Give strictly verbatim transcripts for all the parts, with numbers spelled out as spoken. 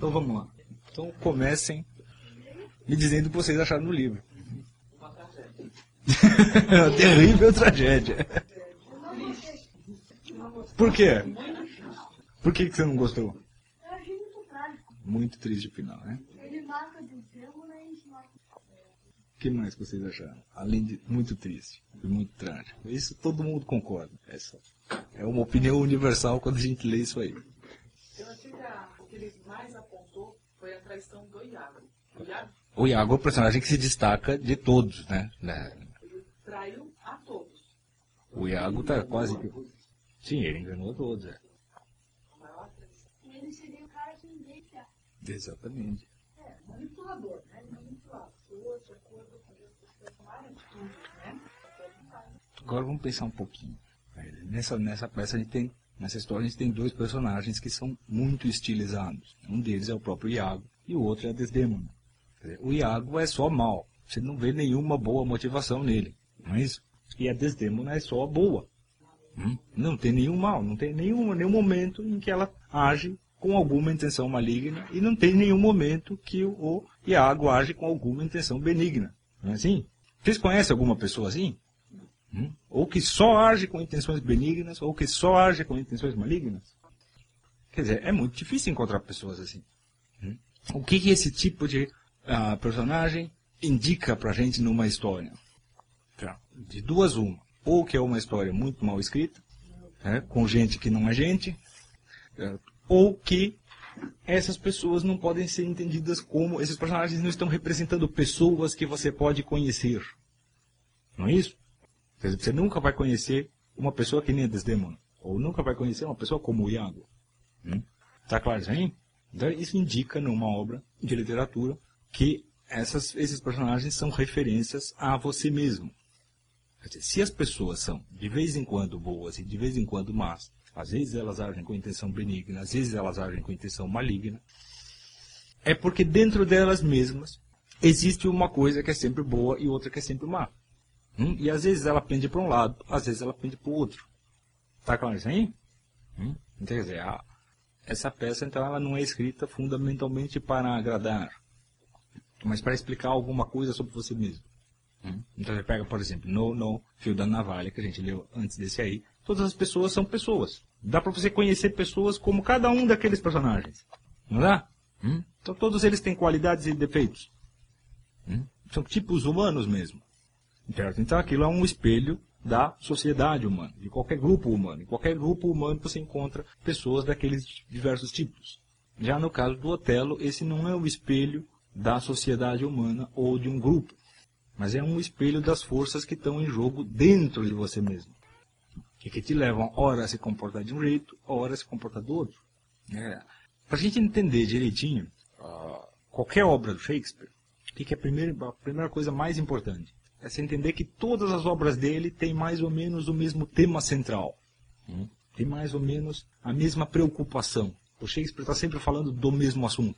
Então vamos lá. Então comecem me dizendo o que vocês acharam no livro. Uma tragédia. Uma terrível tragédia. Por quê? Por que, que você não gostou? Eu achei muito trágico. Muito triste o final, né? Ele mata o Desdémona e a gente mata. O que mais que vocês acharam? Além de muito triste e muito trágico. Isso todo mundo concorda. Essa é uma opinião universal quando a gente lê isso aí. Eu achei que a, o que ele mais apontou foi a traição do Iago. O Iago, O Iago é o personagem que se destaca de todos, né? ele traiu a todos. O Iago tá quase que... Sim, ele enganou todos, é. A maior traição. Ele seria o cara que ninguém quer. Exatamente. É, manipulador, né? Manipular pessoas de acordo com as personagens, tudo, né? Agora vamos pensar um pouquinho. Nessa, nessa peça a gente tem, nessa história a gente tem dois personagens que são muito estilizados. Um deles é o próprio Iago e o outro é a Desdémona. Quer dizer, o Iago é só mal. Você não vê nenhuma boa motivação nele, não é isso? E a Desdémona é só boa. Hum? Não tem nenhum mal, não tem nenhum, nenhum momento em que ela age com alguma intenção maligna e não tem nenhum momento que o Iago age com alguma intenção benigna. Não é assim? Vocês conhecem alguma pessoa assim? Hum? Ou que só age com intenções benignas, ou que só age com intenções malignas? Quer dizer, é muito difícil encontrar pessoas assim. Hum? O que, que esse tipo de uh, personagem indica pra gente numa história? De duas uma. Ou que é uma história muito mal escrita, né, com gente que não é gente, é, ou que essas pessoas não podem ser entendidas como... Esses personagens não estão representando pessoas que você pode conhecer. Não é isso? Quer dizer, você nunca vai conhecer uma pessoa que nem a Desdémona. Ou nunca vai conhecer uma pessoa como o Iago. Hum? Tá claro isso aí? Então isso indica numa obra de literatura que essas, esses personagens são referências a você mesmo. Quer dizer, se as pessoas são de vez em quando boas e de vez em quando más, às vezes elas agem com intenção benigna, às vezes elas agem com intenção maligna, é porque dentro delas mesmas existe uma coisa que é sempre boa e outra que é sempre má. Hum? E às vezes ela pende para um lado, às vezes ela pende para o outro. Tá claro isso aí? Hum? Então, quer dizer, a, essa peça então ela não é escrita fundamentalmente para agradar, mas para explicar alguma coisa sobre você mesmo. Hum? Então você pega, por exemplo, no, no Fio da Navalha, que a gente leu antes desse aí, todas as pessoas são pessoas. Dá para você conhecer pessoas como cada um daqueles personagens. Não dá? Hum? Então todos eles têm qualidades e defeitos. Hum? São tipos humanos mesmo. Certo? Então aquilo é um espelho da sociedade humana, de qualquer grupo humano. Em qualquer grupo humano você encontra pessoas daqueles diversos tipos. Já no caso do Otelo, esse não é um espelho da sociedade humana ou de um grupo, mas é um espelho das forças que estão em jogo dentro de você mesmo. E que te levam, ora a se comportar de um jeito, ora a se comportar do outro. É. Para a gente entender direitinho uh, qualquer obra do Shakespeare, o que, que é a primeira, a primeira coisa mais importante? É você entender que todas as obras dele têm mais ou menos o mesmo tema central. Hum? Tem mais ou menos a mesma preocupação. O Shakespeare está sempre falando do mesmo assunto.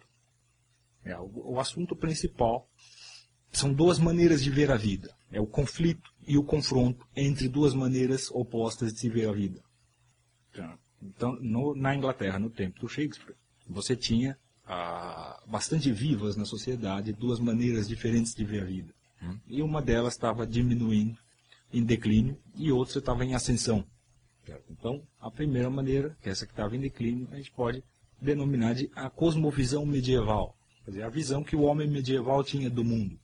É, o, o assunto principal são duas maneiras de ver a vida. É o conflito e o confronto entre duas maneiras opostas de se ver a vida. Então, no, na Inglaterra, no tempo do Shakespeare, você tinha ah, bastante vivas na sociedade duas maneiras diferentes de ver a vida. Hum? E uma delas estava diminuindo, em declínio, e outra estava em ascensão. Certo? Então, a primeira maneira, que é essa que estava em declínio, a gente pode denominar de a cosmovisão medieval. Quer dizer, a visão que o homem medieval tinha do mundo.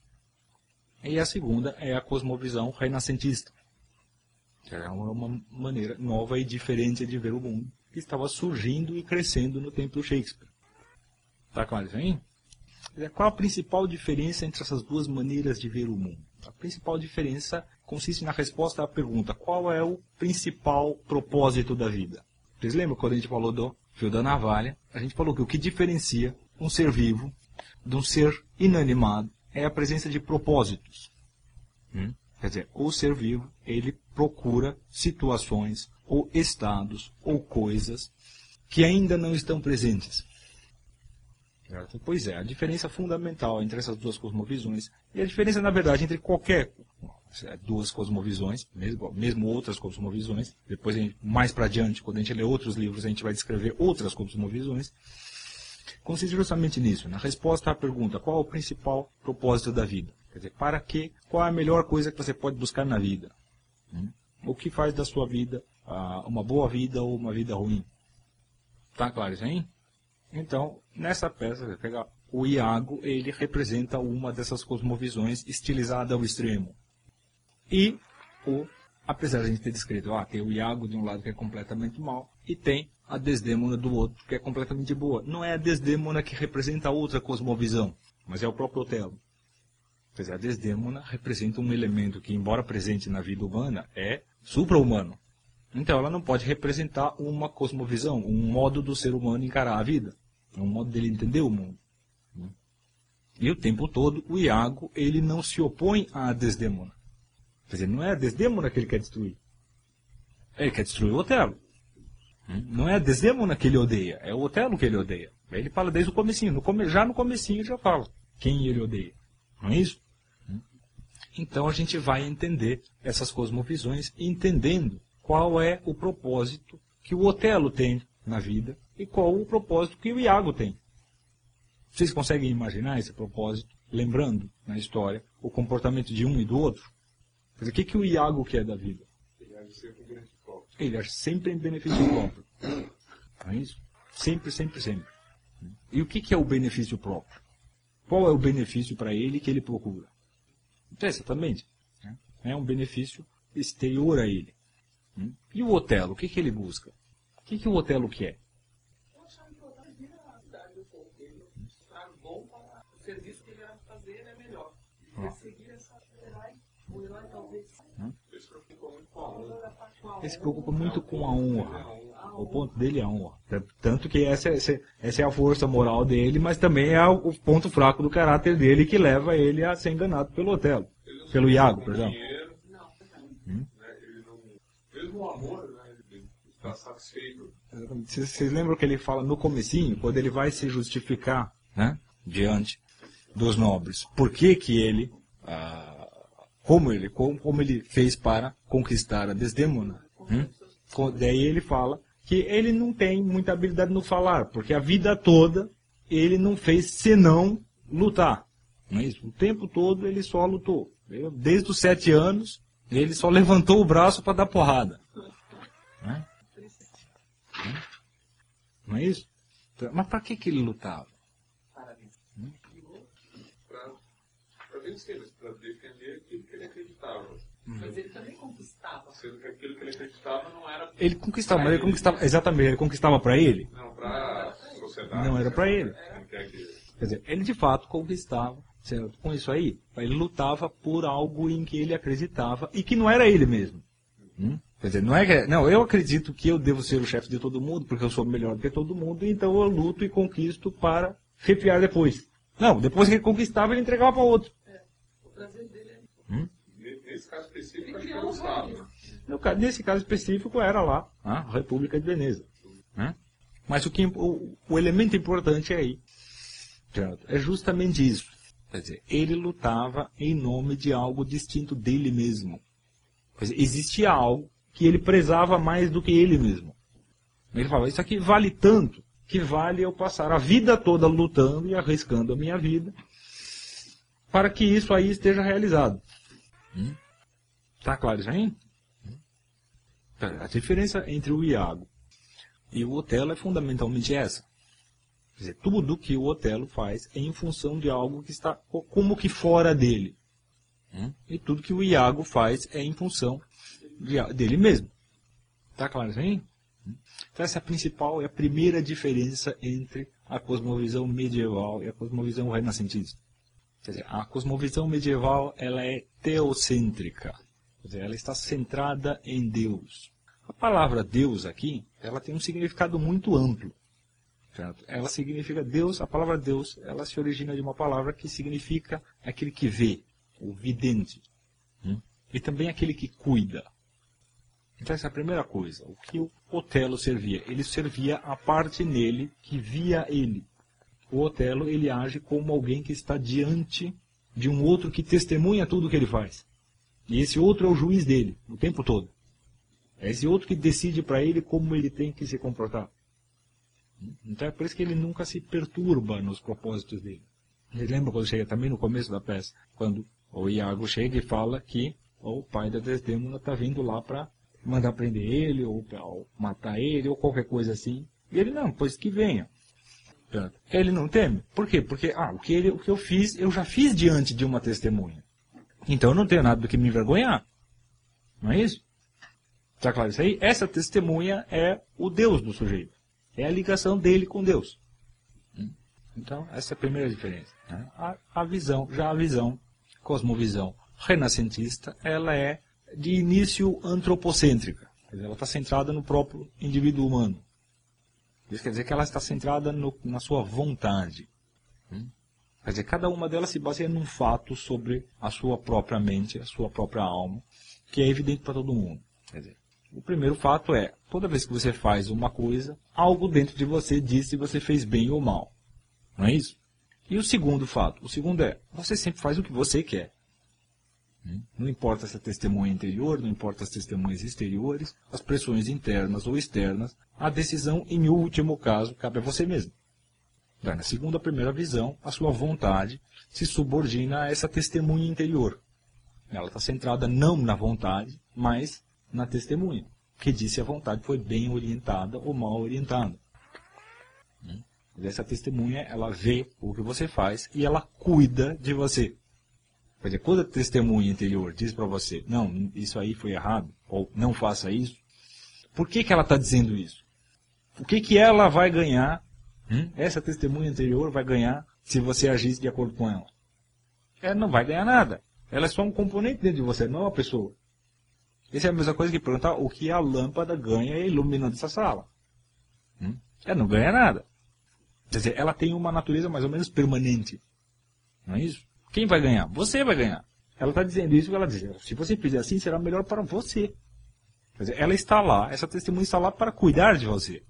E a segunda é a cosmovisão renascentista. Que é uma, uma maneira nova e diferente de ver o mundo, que estava surgindo e crescendo no tempo do Shakespeare. Está claro isso aí? Qual a principal diferença entre essas duas maneiras de ver o mundo? A principal diferença consiste na resposta à pergunta: qual é o principal propósito da vida? Vocês lembram quando a gente falou do Fio da Navalha? A gente falou que o que diferencia um ser vivo de um ser inanimado é a presença de propósitos. Hum? Quer dizer, o ser vivo, ele procura situações, ou estados, ou coisas que ainda não estão presentes. Certo? Pois é, a diferença fundamental entre essas duas cosmovisões, e a diferença, na verdade, entre qualquer duas cosmovisões, mesmo, mesmo outras cosmovisões, depois, mais para adiante, quando a gente lê outros livros, a gente vai descrever outras cosmovisões, consiste justamente nisso, na resposta à pergunta, qual é o principal propósito da vida? Quer dizer, para quê? Qual é a melhor coisa que você pode buscar na vida? Hum? O que faz da sua vida ah, uma boa vida ou uma vida ruim? Tá claro isso aí? Então, nessa peça, você pega o Iago, ele representa uma dessas cosmovisões estilizada ao extremo. E, o, apesar de a gente ter descrito, ah, tem o Iago de um lado que é completamente mau, e tem a Desdémona do outro que é completamente boa. Não é a Desdémona que representa outra cosmovisão, mas é o próprio Otelo. Quer dizer, a Desdémona representa um elemento que, embora presente na vida humana, é supra-humano. Então ela não pode representar uma cosmovisão, um modo do ser humano encarar a vida. É um modo dele entender o mundo. E o tempo todo, o Iago, ele não se opõe à Desdémona. Quer dizer, não é a Desdémona que ele quer destruir. Ele quer destruir o Otelo. Não é a Desdémona que ele odeia, é o Otelo que ele odeia. Ele fala desde o comecinho. No come... Já no comecinho ele já fala quem ele odeia. Não é isso? Então a gente vai entender essas cosmovisões entendendo qual é o propósito que o Otelo tem na vida e qual o propósito que o Iago tem. Vocês conseguem imaginar esse propósito, lembrando na história o comportamento de um e do outro? Quer dizer, o que, que o Iago quer da vida? Ele age sempre em benefício próprio. Ele age sempre em benefício próprio. Não é isso? Sempre, sempre, sempre. E o que, que é o benefício próprio? Qual é o benefício para ele que ele procura? Então, exatamente. É um benefício exterior a ele. E o Otelo, o que, que ele busca? O que, que o Otelo quer? Eu achava que o Otelo vira a cidade do povo dele. Mostrar bom para o serviço que ele vai fazer, ele é melhor. Ele quer seguir essa herói. O herói talvez. Ele se preocupa muito com a honra. Ele se preocupa muito com a honra. O ponto dele é a honra. Tanto que essa, essa, essa é a força moral dele, mas também é o ponto fraco do caráter dele que leva ele a ser enganado pelo Otelo. Pelo Iago, perdão. Dinheiro, Hum? né, ele não, mesmo o amor, né, ele está satisfeito. Vocês, vocês lembram que ele fala no comecinho, quando ele vai se justificar, né, diante dos nobres, por que que ele, ah, como ele, como, como ele fez para conquistar a Desdémona? Hum? Daí ele fala que ele não tem muita habilidade no falar, porque a vida toda ele não fez senão lutar. Não é isso? O tempo todo ele só lutou. Desde os sete anos, ele só levantou o braço para dar porrada. Não é? Não é isso? Mas para que, que ele lutava? Para vencer, mas para defender aquilo que ele acreditava. Mas ele também conquistava. Sendo que aquilo que ele acreditava não era. Ele conquistava, mas ele conquistava, exatamente, ele conquistava para ele? Não, para a sociedade. Não era para ele. Não quer que... Quer dizer, ele de fato conquistava, certo? Com isso aí, ele lutava por algo em que ele acreditava e que não era ele mesmo. Hum? Quer dizer, não é que, não, eu acredito que eu devo ser o chefe de todo mundo, porque eu sou melhor do que todo mundo, então eu luto e conquisto para refiar depois. Não, depois que ele conquistava, ele entregava para outro. É. O prazer dele é. Hum? Nesse caso específico, Ele acho que criou era o um Estado. reino. No ca- Nesse caso específico, era lá a República de Veneza. Né? Mas o, que, o, o elemento importante aí certo? É justamente isso. Quer dizer, ele lutava em nome de algo distinto dele mesmo. Quer dizer, existia algo que ele prezava mais do que ele mesmo. Ele falava, isso aqui vale tanto que vale eu passar a vida toda lutando e arriscando a minha vida para que isso aí esteja realizado. Hum? Tá claro isso aí? Hum? A diferença entre o Iago e o Otelo é fundamentalmente essa. Quer dizer, tudo que o Otelo faz é em função de algo que está como que fora dele. Hum? E tudo que o Iago faz é em função de, dele mesmo. Tá claro isso aí? Hum? Então essa é a principal, é a primeira diferença entre a cosmovisão medieval e a cosmovisão renascentista. Quer dizer, a cosmovisão medieval ela é teocêntrica. Quer dizer, ela está centrada em Deus. A palavra Deus aqui, ela tem um significado muito amplo. Certo? Ela significa Deus, a palavra Deus, ela se origina de uma palavra que significa aquele que vê, o vidente. Hum? E também aquele que cuida. Então essa é a primeira coisa. O que o Otelo servia? Ele servia a parte nele que via ele. O Otelo, ele age como alguém que está diante de um outro que testemunha tudo o que ele faz. E esse outro é o juiz dele, o tempo todo. É esse outro que decide para ele como ele tem que se comportar. Então é por isso que ele nunca se perturba nos propósitos dele. Ele lembra quando chega também no começo da peça, quando o Iago chega e fala que o pai da Desdémona está vindo lá para mandar prender ele, ou, ou matar ele, ou qualquer coisa assim. E ele, não, pois que venha. Ele não teme. Por quê? Porque ah, o, que ele, o que eu fiz, eu já fiz diante de uma testemunha. Então eu não tenho nada do que me envergonhar. Não é isso? Está claro isso aí? Essa testemunha é o Deus do sujeito. É a ligação dele com Deus. Então, essa é a primeira diferença. Né? A, a visão, já a visão, cosmovisão renascentista, ela é de início antropocêntrica. Quer dizer, ela está centrada no próprio indivíduo humano. Isso quer dizer que ela está centrada no, na sua vontade. Hum? Quer dizer, cada uma delas se baseia num fato sobre a sua própria mente, a sua própria alma, que é evidente para todo mundo. Quer dizer, o primeiro fato é, toda vez que você faz uma coisa, algo dentro de você diz se você fez bem ou mal. Não é isso? E o segundo fato, o segundo é, você sempre faz o que você quer. Não importa se é testemunha interior, não importa as testemunhas exteriores, as pressões internas ou externas, a decisão, em último caso, cabe a você mesmo. Então, na segunda, primeira visão, a sua vontade se subordina a essa testemunha interior. Ela está centrada não na vontade, mas na testemunha, que diz se a vontade foi bem orientada ou mal orientada. Essa testemunha, ela vê o que você faz e ela cuida de você. Quer dizer, quando a testemunha interior diz para você, não, isso aí foi errado, ou não faça isso, por que, que ela está dizendo isso? O que, que ela vai ganhar, hum? essa testemunha interior vai ganhar se você agisse de acordo com ela? Ela não vai ganhar nada. Ela é só um componente dentro de você, não é uma pessoa. Essa é a mesma coisa que perguntar o que a lâmpada ganha iluminando essa sala. Hum? Ela não ganha nada. Quer dizer, ela tem uma natureza mais ou menos permanente. Não é isso? Quem vai ganhar? Você vai ganhar. Ela está dizendo isso que ela diz. Se você fizer assim, será melhor para você. Quer dizer, ela está lá, essa testemunha está lá para cuidar de você.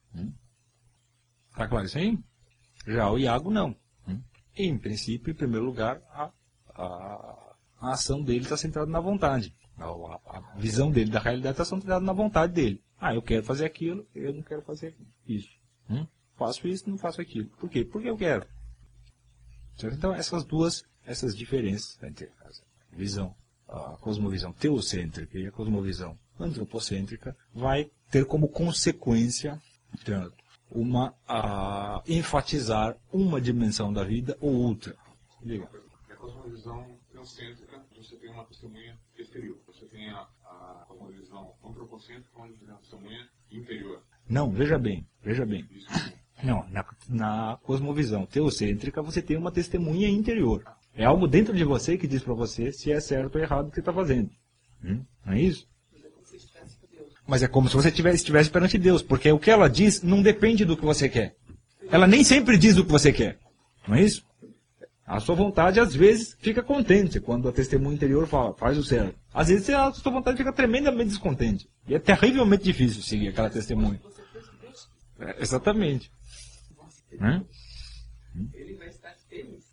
Está claro isso aí? Já o Iago não. Em princípio, em primeiro lugar, a, a, a ação dele está centrada na vontade. A, a, a visão dele da realidade está centrada na vontade dele. Ah, eu quero fazer aquilo, eu não quero fazer isso. Hum? Faço isso, não faço aquilo. Por quê? Porque eu quero. Certo? Então, essas duas, essas diferenças entre a visão, a cosmovisão teocêntrica e a cosmovisão antropocêntrica vai ter como consequência, portanto, uma, a, enfatizar uma dimensão da vida ou outra. Diga. A cosmovisão teocêntrica, você tem uma testemunha exterior. Você tem a, a cosmovisão antropocêntrica, onde você tem uma testemunha interior. Não, veja bem, veja bem. Isso. Não, na, na cosmovisão teocêntrica você tem uma testemunha interior. É algo dentro de você que diz para você se é certo ou errado o que você está fazendo. Hum? Não é isso? Mas é como se você estivesse, estivesse perante Deus, porque o que ela diz não depende do que você quer. Ela nem sempre diz o que você quer. Não é isso? A sua vontade, às vezes, fica contente quando a testemunha interior fala, faz o certo. Às vezes, a sua vontade fica tremendamente descontente. E é terrivelmente difícil seguir aquela testemunha. É, exatamente. Né? Ele vai estar feliz.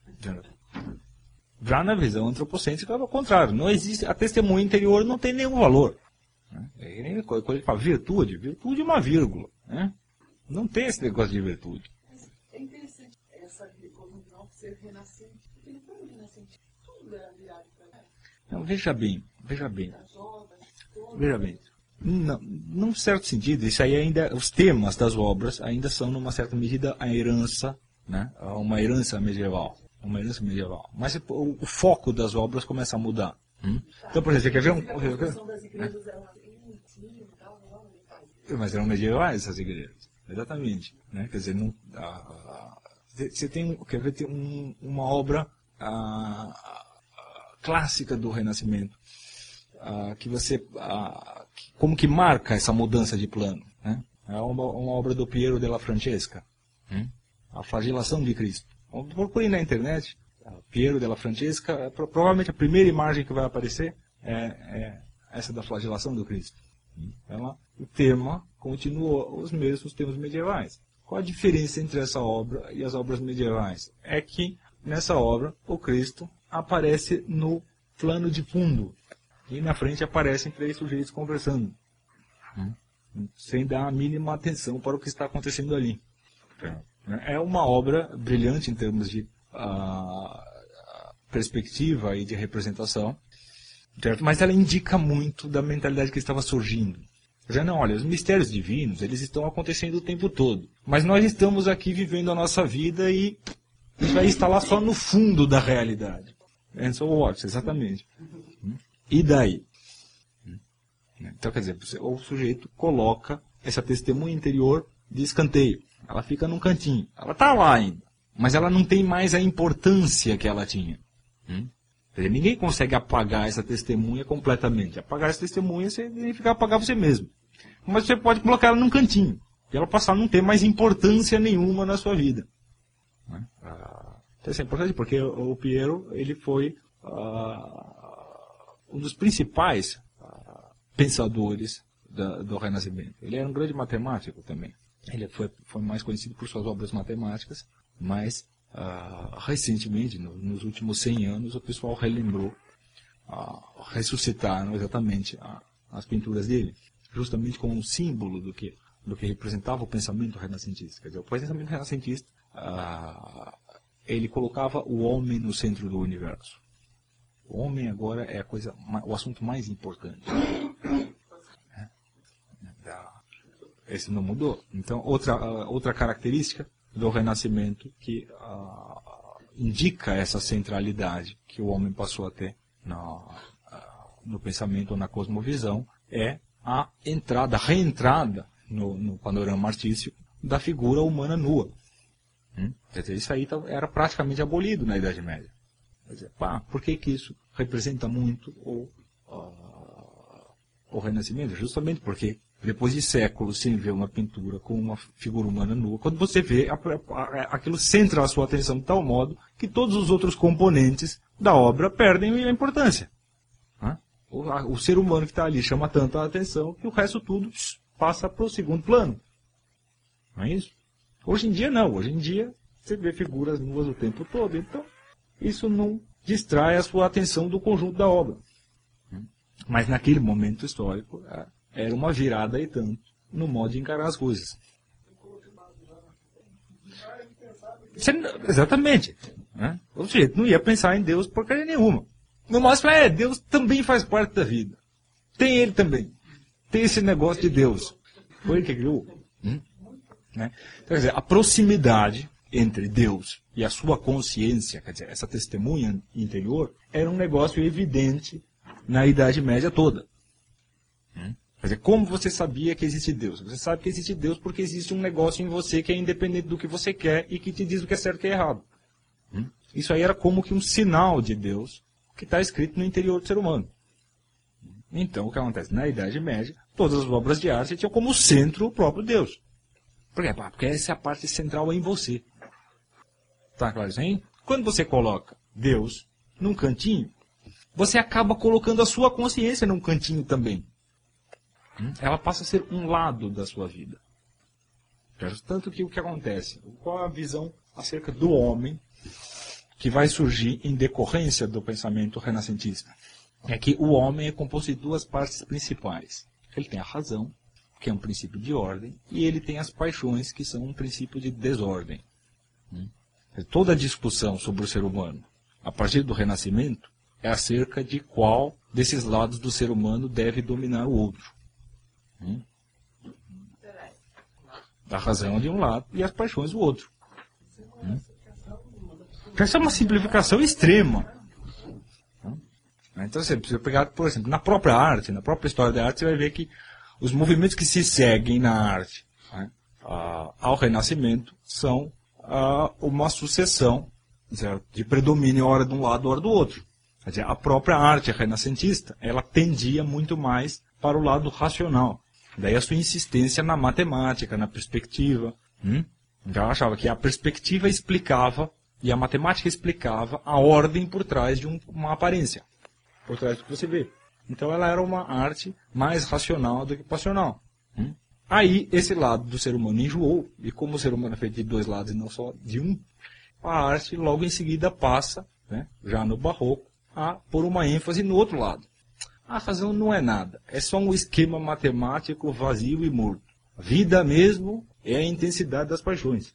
Já na visão antropocêntrica, ao contrário. Não existe, a testemunha interior não tem nenhum valor. É coisa que fala virtude. Virtude é uma vírgula. Né? Não tem esse negócio de virtude. É interessante essa cosmovisão ser renascente. Porque ele foi um renascente. Tudo era virado para cá. Não, veja bem, veja bem. As obras, todas. Veja bem. Não, num certo sentido, isso aí ainda, os temas das obras ainda são, numa certa medida, a herança, né? Uma herança medieval. Uma herança medieval. Mas o, o foco das obras começa a mudar. Hum? Então, por exemplo, você quer ver um... A construção das igrejas era bonitinha e tal, não, mas eram medievais essas igrejas. Exatamente. Né? Quer dizer, não, a, a, você tem, quer ver, tem um, uma obra a, a, clássica do Renascimento, a, que você... A, que, como que marca essa mudança de plano? Né? É uma, uma obra do Piero della Francesca. Hum? A flagelação de Cristo. Procure na internet, Piero della Francesca, provavelmente a primeira imagem que vai aparecer é, é essa da flagelação do Cristo. Ela, o tema continua os mesmos temas medievais. Qual a diferença entre essa obra e as obras medievais? É que nessa obra o Cristo aparece no plano de fundo e na frente aparecem três sujeitos conversando, sem dar a mínima atenção para o que está acontecendo ali. É uma obra brilhante em termos de uh, perspectiva e de representação, certo? Mas ela indica muito da mentalidade que estava surgindo. Já não, olha, os mistérios divinos, eles estão acontecendo o tempo todo. Mas nós estamos aqui vivendo a nossa vida e isso vai estar lá só no fundo da realidade. And so what? Exatamente. E daí? Então, quer dizer, o sujeito coloca essa testemunha interior de escanteio. Ela fica num cantinho. Ela está lá ainda. Mas ela não tem mais a importância que ela tinha. Hum? Quer dizer, ninguém consegue apagar essa testemunha completamente. Apagar essa testemunha significa apagar você mesmo. Mas você pode colocar ela num cantinho. E ela passar a não ter mais importância nenhuma na sua vida. Né? Ah, então isso é importante porque o Piero, ele foi ah, um dos principais ah, pensadores da, do Renascimento. Ele era um grande matemático também. Ele foi, foi mais conhecido por suas obras matemáticas, mas ah, recentemente, no, nos últimos cem anos, o pessoal relembrou, ah, ressuscitaram exatamente ah, as pinturas dele, justamente como um símbolo do que, do que representava o pensamento renascentista. Quer dizer, o pensamento renascentista, ah, ele colocava o homem no centro do universo. O homem agora é a coisa, o assunto mais importante. Esse não mudou. Então, outra, outra característica do Renascimento que uh, indica essa centralidade que o homem passou a ter na, uh, no pensamento ou na cosmovisão é a entrada, a reentrada no, no panorama artístico da figura humana nua. Hum? Quer dizer, isso aí era praticamente abolido na Idade Média. Quer dizer, pá, por que, que isso representa muito o, uh, o Renascimento? Justamente porque depois de séculos sem ver uma pintura com uma figura humana nua, quando você vê, aquilo centra a sua atenção de tal modo que todos os outros componentes da obra perdem a importância. O, o ser humano que está ali chama tanto a atenção que o resto tudo passa para o segundo plano. Não é isso? Hoje em dia não. Hoje em dia você vê figuras nuas o tempo todo. Então isso não distrai a sua atenção do conjunto da obra. Mas naquele momento histórico era uma virada e tanto no modo de encarar as coisas. Você, exatamente. Né? O sujeito não ia pensar em Deus porcaria nenhuma. No máximo, é, Deus também faz parte da vida. Tem ele também. Tem esse negócio de Deus. Foi ele que criou. Hum? Né? Então, quer dizer, a proximidade entre Deus e a sua consciência, quer dizer, essa testemunha interior, era um negócio evidente na Idade Média toda. Hum? Quer dizer, como você sabia que existe Deus? Você sabe que existe Deus porque existe um negócio em você que é independente do que você quer e que te diz o que é certo e o que é errado. Hum? Isso aí era como que um sinal de Deus que está escrito no interior do ser humano. Então, o que acontece? Na Idade Média, todas as obras de arte tinham como centro o próprio Deus. Por quê? Porque essa é a parte central em você. Tá claro isso aí? Quando você coloca Deus num cantinho, você acaba colocando a sua consciência num cantinho também. Ela passa a ser um lado da sua vida. Tanto que o que acontece? Qual a visão acerca do homem que vai surgir em decorrência do pensamento renascentista? É que o homem é composto de duas partes principais. Ele tem a razão, que é um princípio de ordem, e ele tem as paixões, que são um princípio de desordem. Toda a discussão sobre o ser humano, a partir do Renascimento, é acerca de qual desses lados do ser humano deve dominar o outro. Hum? A razão de um lado e as paixões do outro. Hum? Essa é uma simplificação extrema. Hum? Então você precisa pegar, por exemplo, na própria arte, na própria história da arte, você vai ver que os movimentos que se seguem na arte, né, ao Renascimento são ah, uma sucessão, certo, de predomínio hora de um lado, hora do outro. Quer dizer, a própria arte renascentista, ela tendia muito mais para o lado racional. Daí a sua insistência na matemática, na perspectiva. Hum? Então ela achava que a perspectiva explicava, e a matemática explicava, a ordem por trás de um, uma aparência. Por trás do que você vê. Então ela era uma arte mais racional do que passional. Hum? Aí esse lado do ser humano enjoou, e como o ser humano é feito de dois lados e não só de um, a arte logo em seguida passa, né, já no barroco, a pôr uma ênfase no outro lado. A razão não é nada, é só um esquema matemático vazio e morto. A vida mesmo é a intensidade das paixões.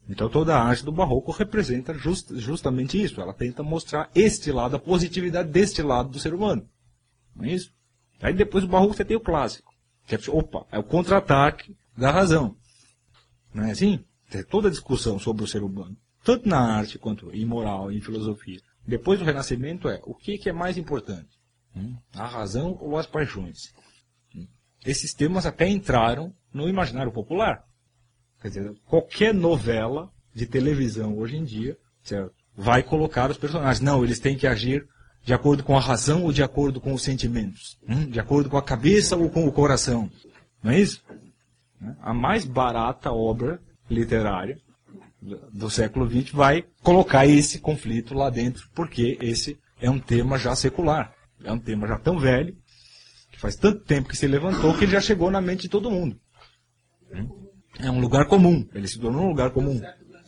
Então toda a arte do barroco representa just, justamente isso. Ela tenta mostrar este lado, a positividade deste lado do ser humano. Não é isso? Aí depois do barroco você tem o clássico. Que é, opa, é o contra-ataque da razão. Não é assim? Tem toda a discussão sobre o ser humano, tanto na arte quanto em moral, em filosofia. Depois do Renascimento é o que, que é mais importante? Hum? A razão ou as paixões? Hum? Esses temas até entraram no imaginário popular. Quer dizer, qualquer novela de televisão hoje em dia, certo, vai colocar os personagens. Não, eles têm que agir de acordo com a razão ou de acordo com os sentimentos. Hum? De acordo com a cabeça ou com o coração. Não é isso? A mais barata obra literária do século vinte vai colocar esse conflito lá dentro, porque esse é um tema já secular. É um tema já tão velho, que faz tanto tempo que se levantou, que ele já chegou na mente de todo mundo. Hum? É um lugar comum. Ele se tornou um lugar comum.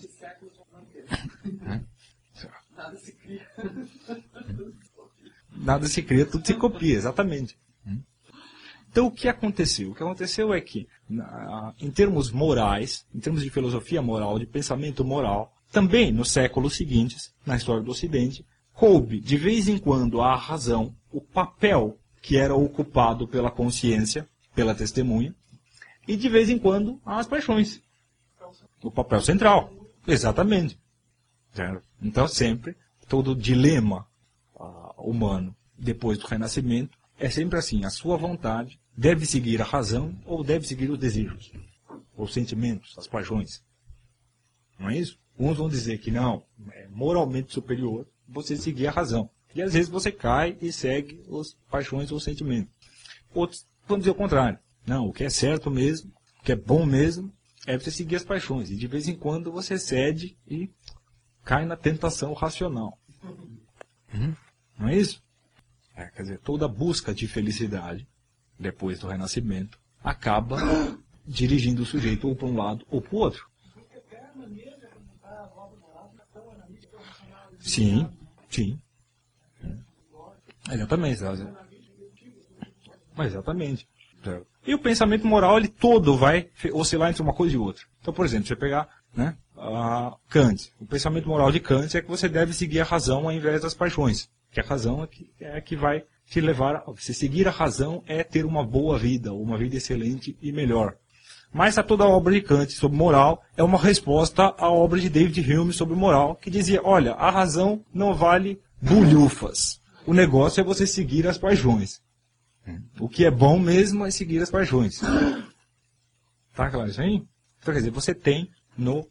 Nada se cria. Nada se cria, tudo se copia, exatamente. Então o que aconteceu? O que aconteceu é que, em termos morais, em termos de filosofia moral, de pensamento moral, também nos séculos seguintes, na história do Ocidente, coube de vez em quando à razão o papel que era ocupado pela consciência, pela testemunha, e de vez em quando às paixões. O papel central. Exatamente. Certo? Então sempre, todo dilema uh, humano depois do Renascimento é sempre assim, a sua vontade deve seguir a razão ou deve seguir os desejos, os sentimentos, as paixões. Não é isso? Uns vão dizer que não, é moralmente superior você seguir a razão. E às vezes você cai e segue as paixões ou os sentimentos. Outros vão dizer o contrário. Não, o que é certo mesmo, o que é bom mesmo, é você seguir as paixões. E de vez em quando você cede e cai na tentação racional. Hum? Não é isso? É, quer dizer, toda busca de felicidade, depois do Renascimento, acaba dirigindo o sujeito ou para um lado ou para o outro. Sim, sim. Exatamente. Exatamente. E o pensamento moral, ele todo vai oscilar entre uma coisa e outra. Então, por exemplo, você pegar, né, a Kant. O pensamento moral de Kant é que você deve seguir a razão ao invés das paixões. Que a razão é que, é que vai te levar a... Se seguir a razão é ter uma boa vida, uma vida excelente e melhor. Mas a toda a obra de Kant sobre moral é uma resposta à obra de David Hume sobre moral, que dizia, olha, a razão não vale bulhufas. O negócio é você seguir as paixões. O que é bom mesmo é seguir as paixões. Tá claro isso aí? Então, quer dizer, você tem no,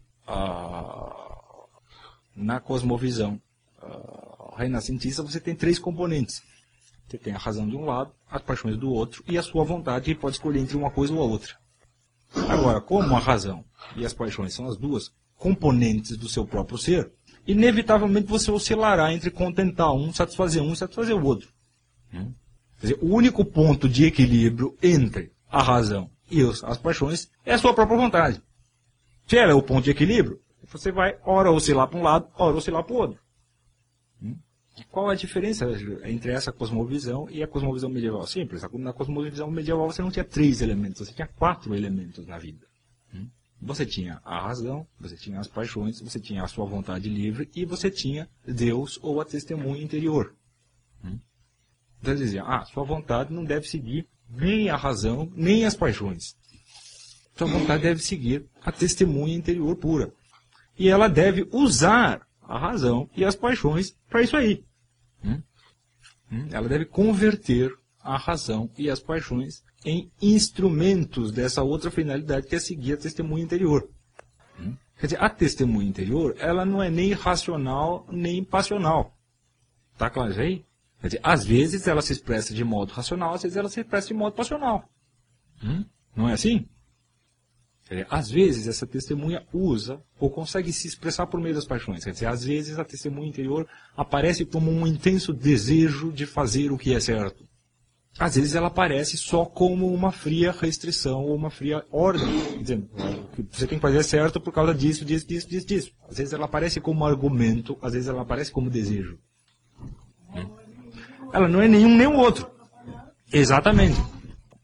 uh, na cosmovisão uh, renascentista, você tem três componentes. Você tem a razão de um lado, as paixões do outro, e a sua vontade, que pode escolher entre uma coisa ou a outra. Agora, como a razão e as paixões são as duas componentes do seu próprio ser, inevitavelmente você oscilará entre contentar um, satisfazer um e satisfazer o outro. Hum? Quer dizer, o único ponto de equilíbrio entre a razão e as paixões é a sua própria vontade. Se ela é o ponto de equilíbrio, você vai ora oscilar para um lado, ora oscilar para o outro. Hum? Qual a diferença entre essa cosmovisão e a cosmovisão medieval? Simples. Na cosmovisão medieval você não tinha três elementos, você tinha quatro elementos na vida. Hum? Você tinha a razão, você tinha as paixões, você tinha a sua vontade livre e você tinha Deus ou a testemunha interior. Hum? Então eles diziam, ah, sua vontade não deve seguir nem a razão, nem as paixões. Sua vontade deve seguir a testemunha interior pura. E ela deve usar a razão e as paixões para isso aí. Hum? Hum? Ela deve converter a razão e as paixões em instrumentos dessa outra finalidade que é seguir a testemunha interior. Hum? Quer dizer, a testemunha interior, ela não é nem racional, nem passional. Tá claro isso aí? Quer dizer, às vezes ela se expressa de modo racional, às vezes ela se expressa de modo passional. Hum? Não é assim? Quer dizer, às vezes essa testemunha usa ou consegue se expressar por meio das paixões. Quer dizer, às vezes a testemunha interior aparece como um intenso desejo de fazer o que é certo. Às vezes ela aparece só como uma fria restrição ou uma fria ordem. Dizendo, você tem que fazer certo por causa disso, disso, disso, disso, disso. Às vezes ela aparece como argumento, às vezes ela aparece como desejo. Ela não é nenhum nem o outro. Exatamente.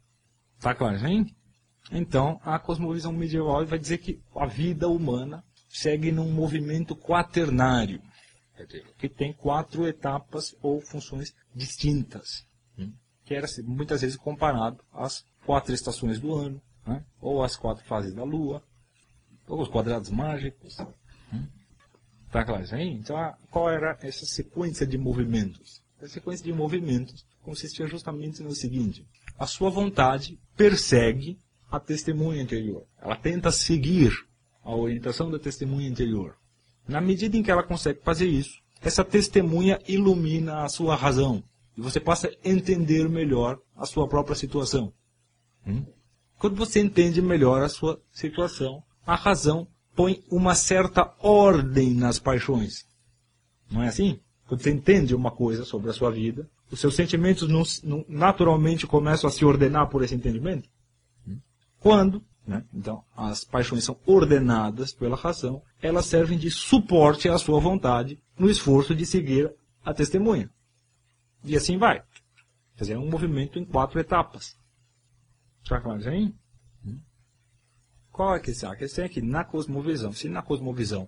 Tá claro, hein? Então, a cosmovisão medieval vai dizer que a vida humana segue num movimento quaternário, quer dizer, que tem quatro etapas ou funções distintas, que era muitas vezes comparado às quatro estações do ano, né? Ou às quatro fases da Lua, ou os quadrados mágicos. Tá claro isso aí? Então, qual era essa sequência de movimentos? A sequência de movimentos consistia justamente no seguinte: a sua vontade persegue a testemunha interior. Ela tenta seguir a orientação da testemunha interior. Na medida em que ela consegue fazer isso, essa testemunha ilumina a sua razão. E você passa a entender melhor a sua própria situação. Hum? Quando você entende melhor a sua situação, a razão põe uma certa ordem nas paixões. Não é assim? Quando você entende uma coisa sobre a sua vida, os seus sentimentos não, não, naturalmente começam a se ordenar por esse entendimento. Hum? Quando, né? Então, as paixões são ordenadas pela razão, elas servem de suporte à sua vontade no esforço de seguir a testemunha. E assim vai. Quer dizer, é um movimento em quatro etapas. Está claro isso aí? Qual é a questão? A questão é que na cosmovisão, se na cosmovisão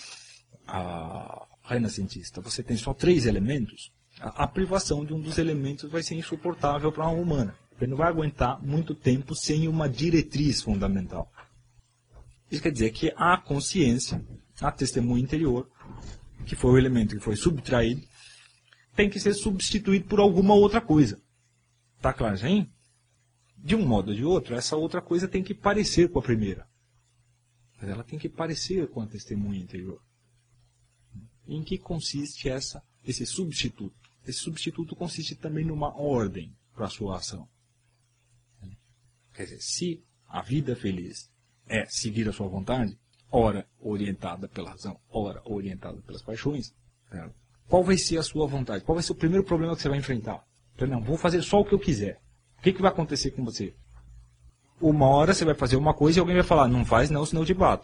a renascentista você tem só três elementos, a, a privação de um dos elementos vai ser insuportável para a alma humana. Ele não vai aguentar muito tempo sem uma diretriz fundamental. Isso quer dizer que a consciência, a testemunha interior, que foi o elemento que foi subtraído, tem que ser substituído por alguma outra coisa. Está claro, hein? De um modo ou de outro, essa outra coisa tem que parecer com a primeira. Mas ela tem que parecer com a testemunha interior. Em que consiste essa, esse substituto? Esse substituto consiste também numa ordem para a sua ação. Quer dizer, se a vida feliz é seguir a sua vontade, ora orientada pela razão, ora orientada pelas paixões, certo? Qual vai ser a sua vontade? Qual vai ser o primeiro problema que você vai enfrentar? Então, não, vou fazer só o que eu quiser. O que, que vai acontecer com você? Uma hora você vai fazer uma coisa e alguém vai falar, não faz não, senão eu te bato.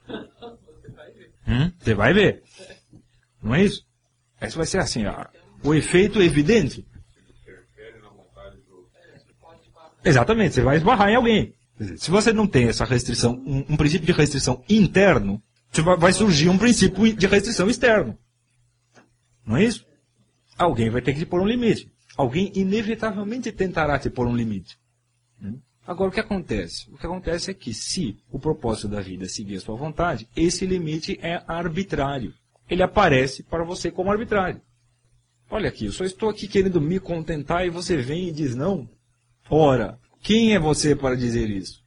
Hum? Você vai ver. Não é isso? Isso vai ser assim, ó, o efeito é evidente. Exatamente, você vai esbarrar em alguém. Quer dizer, se você não tem essa restrição, um, um princípio de restrição interno, vai surgir um princípio de restrição externo. Não é isso? Alguém vai ter que te pôr um limite. Alguém inevitavelmente tentará te pôr um limite. Agora, o que acontece? O que acontece é que, se o propósito da vida é seguir a sua vontade, esse limite é arbitrário. Ele aparece para você como arbitrário. Olha aqui, eu só estou aqui querendo me contentar e você vem e diz não. Ora, quem é você para dizer isso?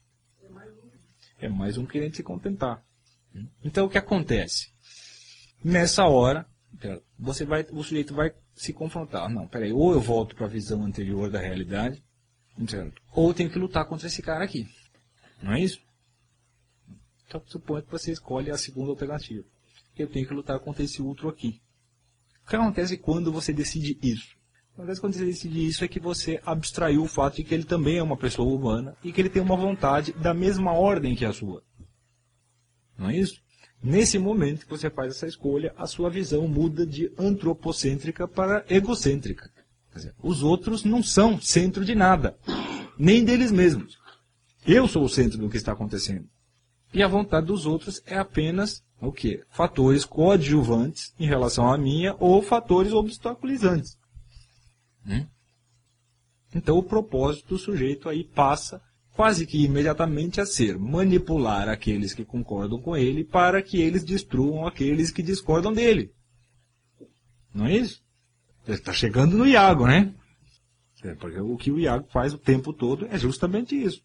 É mais um querendo se contentar. Então, o que acontece? Nessa hora, você vai, o sujeito vai se confrontar. Não, peraí, ou eu volto para a visão anterior da realidade, certo? Ou eu tenho que lutar contra esse cara aqui. Não é isso? Então, suponho que você escolhe a segunda alternativa. Eu tenho que lutar contra esse outro aqui. O que acontece quando você decide isso? O que acontece quando você decide isso é que você abstraiu o fato de que ele também é uma pessoa humana e que ele tem uma vontade da mesma ordem que a sua. Não é isso? Nesse momento que você faz essa escolha, a sua visão muda de antropocêntrica para egocêntrica. Quer dizer, os outros não são centro de nada, nem deles mesmos. Eu sou o centro do que está acontecendo. E a vontade dos outros é apenas o quê? Fatores coadjuvantes em relação à minha ou fatores obstaculizantes. Hum? Então o propósito do sujeito aí passa quase que imediatamente a ser manipular aqueles que concordam com ele para que eles destruam aqueles que discordam dele. Não é isso? Está chegando no Iago, né? Porque o que o Iago faz o tempo todo é justamente isso.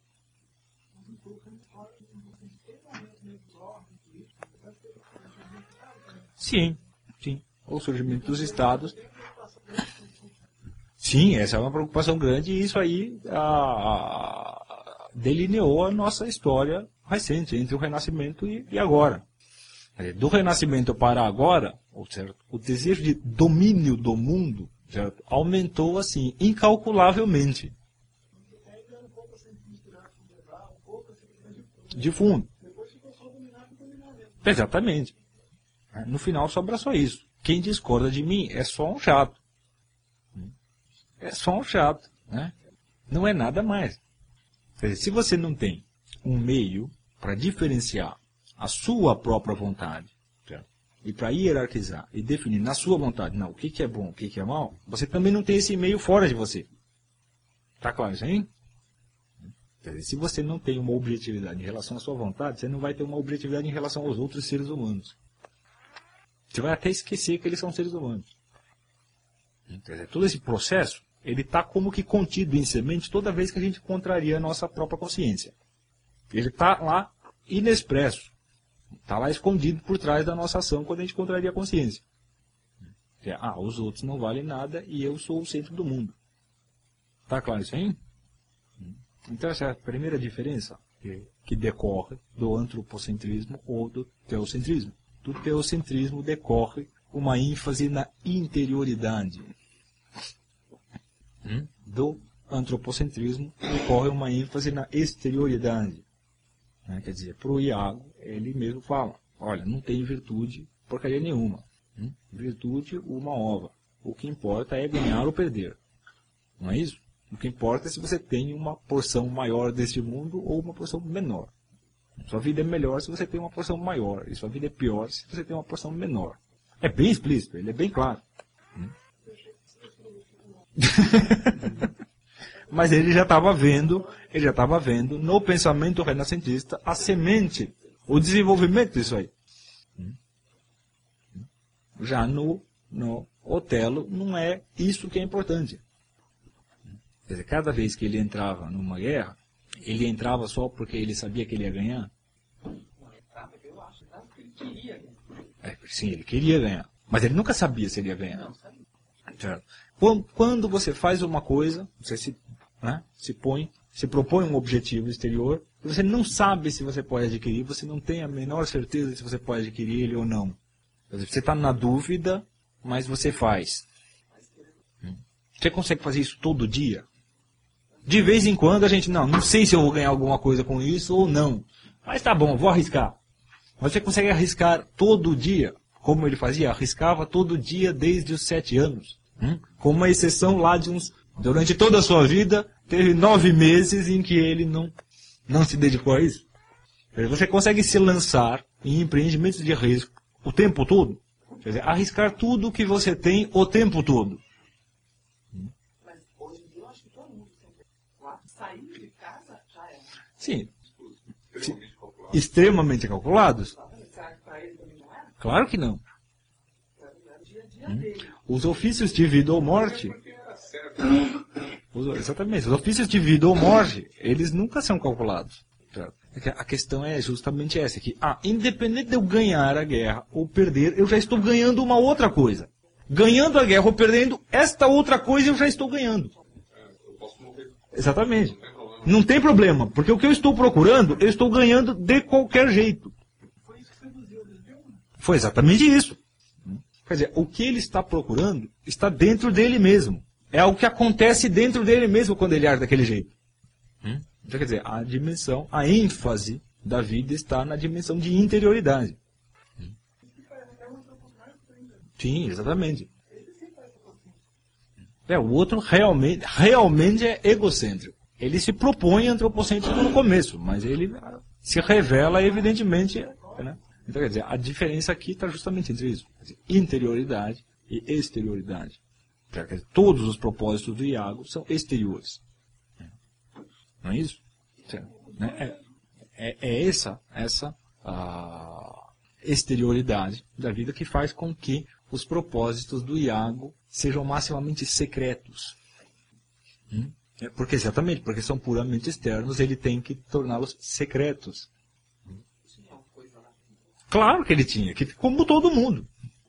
Sim, sim. O surgimento dos estados. Sim, essa é uma preocupação grande e isso aí a, a, delineou a nossa história recente, entre o Renascimento e, e agora. Do Renascimento para agora, certo? O desejo de domínio do mundo, certo? Aumentou assim, incalculavelmente. De fundo. Exatamente. No final sobra só isso. Quem discorda de mim é só um chato. É só um chato. Né? Não é nada mais. Quer dizer, se você não tem um meio para diferenciar a sua própria vontade, certo? E para hierarquizar e definir na sua vontade, não, o que, que é bom, o que, que é mal, você também não tem esse meio fora de você. Tá claro isso aí? Quer dizer, se você não tem uma objetividade em relação à sua vontade, você não vai ter uma objetividade em relação aos outros seres humanos. Você vai até esquecer que eles são seres humanos. Quer dizer, todo esse processo, ele está como que contido em semente toda vez que a gente contraria a nossa própria consciência. Ele está lá inexpresso. Está lá escondido por trás da nossa ação quando a gente contraria a consciência. Ah, os outros não valem nada e eu sou o centro do mundo. Está claro isso aí? Então essa é a primeira diferença que, que decorre do antropocentrismo ou do teocentrismo. Do teocentrismo decorre uma ênfase na interioridade. Do antropocentrismo decorre uma ênfase na exterioridade. Quer dizer, para o Iago, ele mesmo fala, olha, não tem virtude porcaria nenhuma. Virtude, uma ova. O que importa é ganhar ou perder. Não é isso? O que importa é se você tem uma porção maior deste mundo ou uma porção menor. Sua vida é melhor se você tem uma porção maior. E sua vida é pior se você tem uma porção menor. É bem explícito, ele é bem claro. Mas ele já estava vendo, ele já estava vendo no pensamento renascentista a semente, o desenvolvimento disso aí. Já no, no Otelo não é isso que é importante. Quer dizer, cada vez que ele entrava numa guerra, ele entrava só porque ele sabia que ele ia ganhar? Eu acho que ele queria ganhar. É, sim, ele queria ganhar. Mas ele nunca sabia se ele ia ganhar. Certo? Quando você faz uma coisa, você se, né, se põe, se propõe um objetivo exterior, você não sabe se você pode adquirir, você não tem a menor certeza se você pode adquirir ele ou não. Quer dizer, você está na dúvida, mas você faz. Você consegue fazer isso todo dia? De vez em quando a gente, não, não sei se eu vou ganhar alguma coisa com isso ou não. Mas tá bom, vou arriscar. Mas você consegue arriscar todo dia, como ele fazia? Arriscava todo dia desde os sete anos. Hum? Com uma exceção lá de uns... Durante toda a sua vida, teve nove meses em que ele não, não se dedicou a isso. Você consegue se lançar em empreendimentos de risco o tempo todo. Quer dizer, arriscar tudo que você tem o tempo todo. Mas hoje em dia eu acho que todo mundo tem que sair de casa já é. Sim. Extremamente calculado. Extremamente calculados? Será que para ele também não era? Claro que não. Era o dia a dia dele. Os ofícios de vida ou morte... Porque era certo. Os, exatamente. Os ofícios de vida ou morte, eles nunca são calculados. Certo? A questão é justamente essa, que, ah, independente de eu ganhar a guerra ou perder, eu já estou ganhando uma outra coisa. Ganhando a guerra ou perdendo, esta outra coisa eu já estou ganhando. Eu posso morrer. Exatamente. Não tem problema. Não tem problema, porque o que eu estou procurando, eu estou ganhando de qualquer jeito. Foi isso que seduziu o Desdemona. Foi exatamente isso. Quer dizer, o que ele está procurando está dentro dele mesmo. É o que acontece dentro dele mesmo quando ele age daquele jeito. Então, quer dizer, a dimensão, a ênfase da vida está na dimensão de interioridade. Sim, exatamente. É, o outro realmente, realmente é egocêntrico. Ele se propõe antropocêntrico no começo, mas ele se revela evidentemente. Né? Então, quer dizer, a diferença aqui está justamente entre isso. Quer dizer, interioridade e exterioridade. Quer dizer, todos os propósitos do Iago são exteriores. Não é isso? É, é, é essa, essa a exterioridade da vida que faz com que os propósitos do Iago sejam maximamente secretos. Hum? É porque, exatamente, porque são puramente externos, ele tem que torná-los secretos. Claro que ele tinha, que, como todo mundo.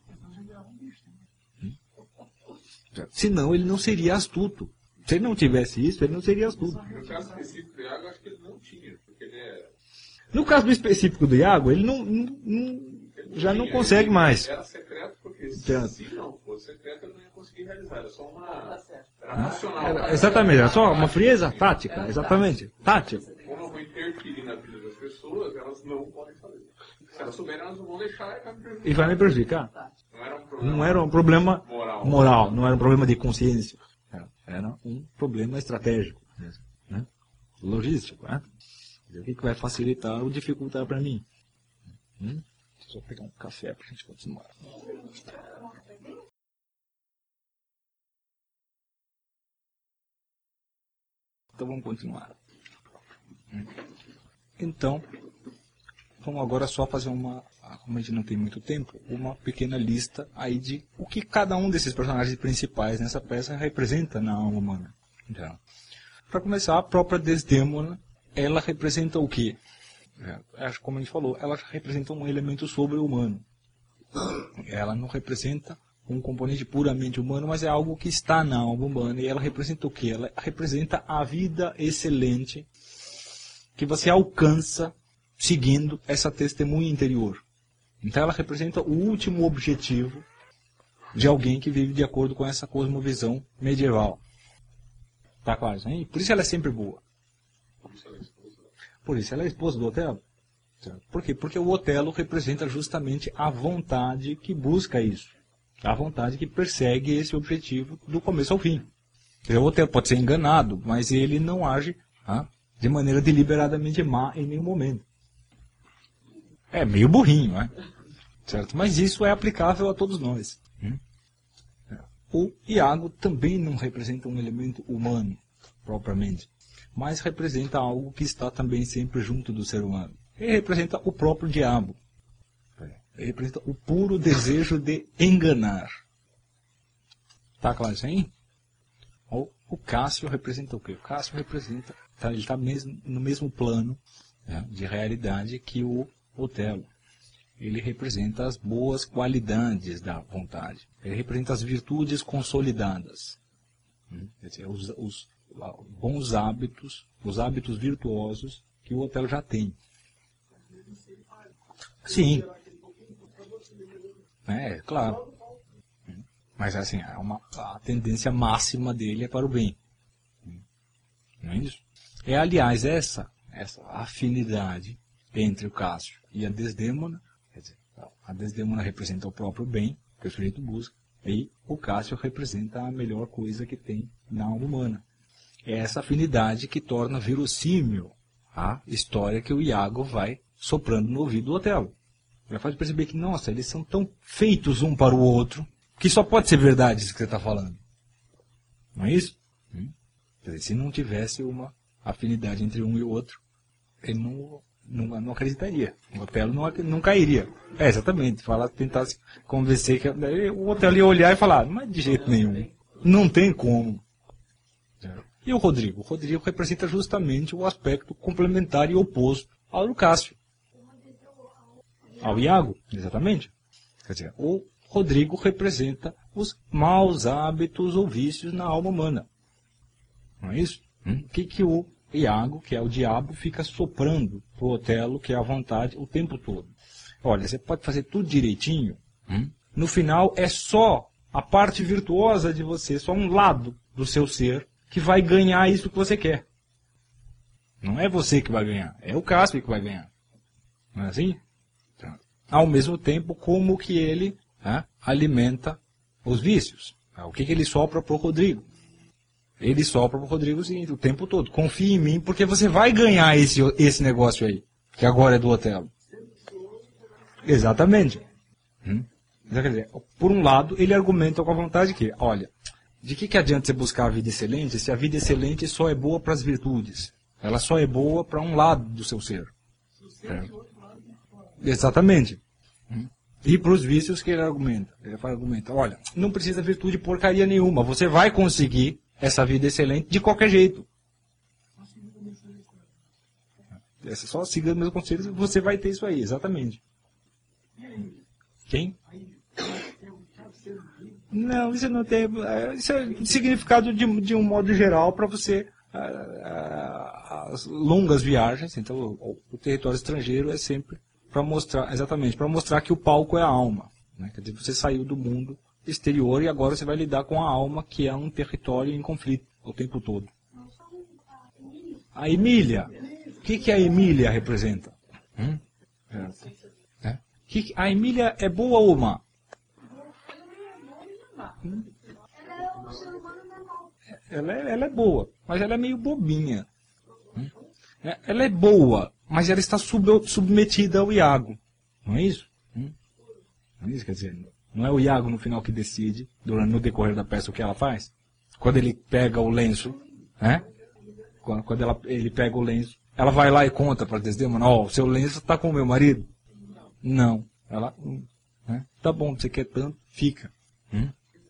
Hum? Senão ele não seria astuto. Se ele não tivesse isso, ele não seria astuto. No caso específico do Iago, acho que ele não tinha, porque ele é... No caso do específico do Iago, ele não, não, não ele já tinha, não consegue ele mais. Era secreto, porque Certo. se não fosse secreto, ele não ia conseguir realizar. Era só uma... Tá certo. Era racional. Era, exatamente, era só uma frieza tática, exatamente, tática. Como eu vou interferir na vida das pessoas, elas não podem fazer. Se elas souberem, elas não vão deixar e vai me prejudicar. E vai me prejudicar. Não era um problema, Não era um problema moral. moral, não era um problema de consciência. Era um problema estratégico, né? Logístico. Né? O que, que vai facilitar ou dificultar para mim? Hum? Deixa eu pegar um café para a gente continuar. Então vamos continuar. Então, vamos agora só fazer uma, como a gente não tem muito tempo, uma pequena lista aí de o que cada um desses personagens principais nessa peça representa na alma humana. Então, para começar, a própria Desdémona, ela representa o quê? É, como a gente falou, ela representa um elemento sobre-humano. Ela não representa um componente puramente humano, mas é algo que está na alma humana. E ela representa o quê? Ela representa a vida excelente que você alcança seguindo essa testemunha interior. Então ela representa o último objetivo de alguém que vive de acordo com essa cosmovisão medieval. Tá claro, hein? Por isso ela é sempre boa. Por isso ela é a esposa do Otelo. Por quê? Porque o Otelo representa justamente a vontade que busca isso. A vontade que persegue esse objetivo do começo ao fim. O Otelo pode ser enganado, mas ele não age ah, de maneira deliberadamente má em nenhum momento. É meio burrinho, né? Certo? Mas isso é aplicável a todos nós. Hum? O Iago também não representa um elemento humano, propriamente, mas representa algo que está também sempre junto do ser humano. Ele representa o próprio diabo. Ele representa o puro desejo de enganar. Tá claro isso aí? O Cássio representa o quê? O Cássio representa, tá, ele está mesmo, no mesmo plano, né, de realidade que o Otelo. Ele representa as boas qualidades da vontade. Ele representa as virtudes consolidadas. Hum? Quer dizer, os, os bons hábitos, os hábitos virtuosos que o Otelo já tem. Sim. É, claro. Mas assim, é uma, a tendência máxima dele é para o bem. Não é isso? É, aliás, essa, essa afinidade entre o Cássio e a Desdémona, quer dizer, a Desdémona representa o próprio bem, que o sujeito busca, e o Cássio representa a melhor coisa que tem na alma humana. É essa afinidade que torna verossímil a história que o Iago vai soprando no ouvido do Otelo. Ela faz perceber que, nossa, eles são tão feitos um para o outro, que só pode ser verdade isso que você está falando. Não é isso? Hum? Quer dizer, se não tivesse uma afinidade entre um e o outro, ele não, não, não acreditaria. O Otelo não, não cairia. É, exatamente. Falar, tentar se convencer que o Otelo ia olhar e falar, mas de jeito nenhum. Não tem como. E o Rodrigo? O Rodrigo representa justamente o aspecto complementar e oposto ao do Cássio. Ao Iago, exatamente. Quer dizer, o Rodrigo representa os maus hábitos ou vícios na alma humana. Não é isso? Hum? O que, que o Iago, que é o diabo, fica soprando para o Otelo, que é a vontade, o tempo todo? Olha, você pode fazer tudo direitinho. Hum? No final, é só a parte virtuosa de você, só um lado do seu ser, que vai ganhar isso que você quer. Não é você que vai ganhar, é o Cássio que vai ganhar. Não é assim? Então, ao mesmo tempo, como que ele né, alimenta os vícios. O que, que ele sopra para o Rodrigo? Ele sopra para o Rodrigo o seguinte, o tempo todo. Confie em mim, porque você vai ganhar esse, esse negócio aí, que agora é do Otelo. Exatamente. Hum? Então, quer dizer, por um lado, ele argumenta com a vontade que, olha, de que, que adianta você buscar a vida excelente se a vida excelente só é boa para as virtudes? Ela só é boa para um lado do seu ser. É. Exatamente. Hum? E para os vícios que ele argumenta. Ele argumenta, olha, não precisa virtude porcaria nenhuma. Você vai conseguir essa vida excelente de qualquer jeito. É só seguir os meus conselhos, você vai ter isso aí, exatamente. Quem? Não, isso não tem. Isso é significado de, de um modo geral para você. As longas viagens, então o, o território estrangeiro é sempre para mostrar, exatamente, para mostrar que o palco é a alma. Né? Quer dizer, você saiu do mundo exterior e agora você vai lidar com a alma, que é um território em conflito o tempo todo. A Emília. O que, que a Emília representa? Hum? É. Que, a Emília é boa ou má? Hum? Ela é, ela é boa, mas ela é meio bobinha. Hum? Ela é boa, mas ela está sub, submetida ao Iago. Não é isso? Hum? Não é isso, quer dizer, não é o Iago no final que decide, durante, no decorrer da peça, o que ela faz? Quando ele pega o lenço, né? Quando, quando ela, ele pega o lenço, ela vai lá e conta para Desdemona, ó, oh, o seu lenço está com o meu marido? Não. Ela, hum, né? Tá bom, você quer tanto, fica. Hum?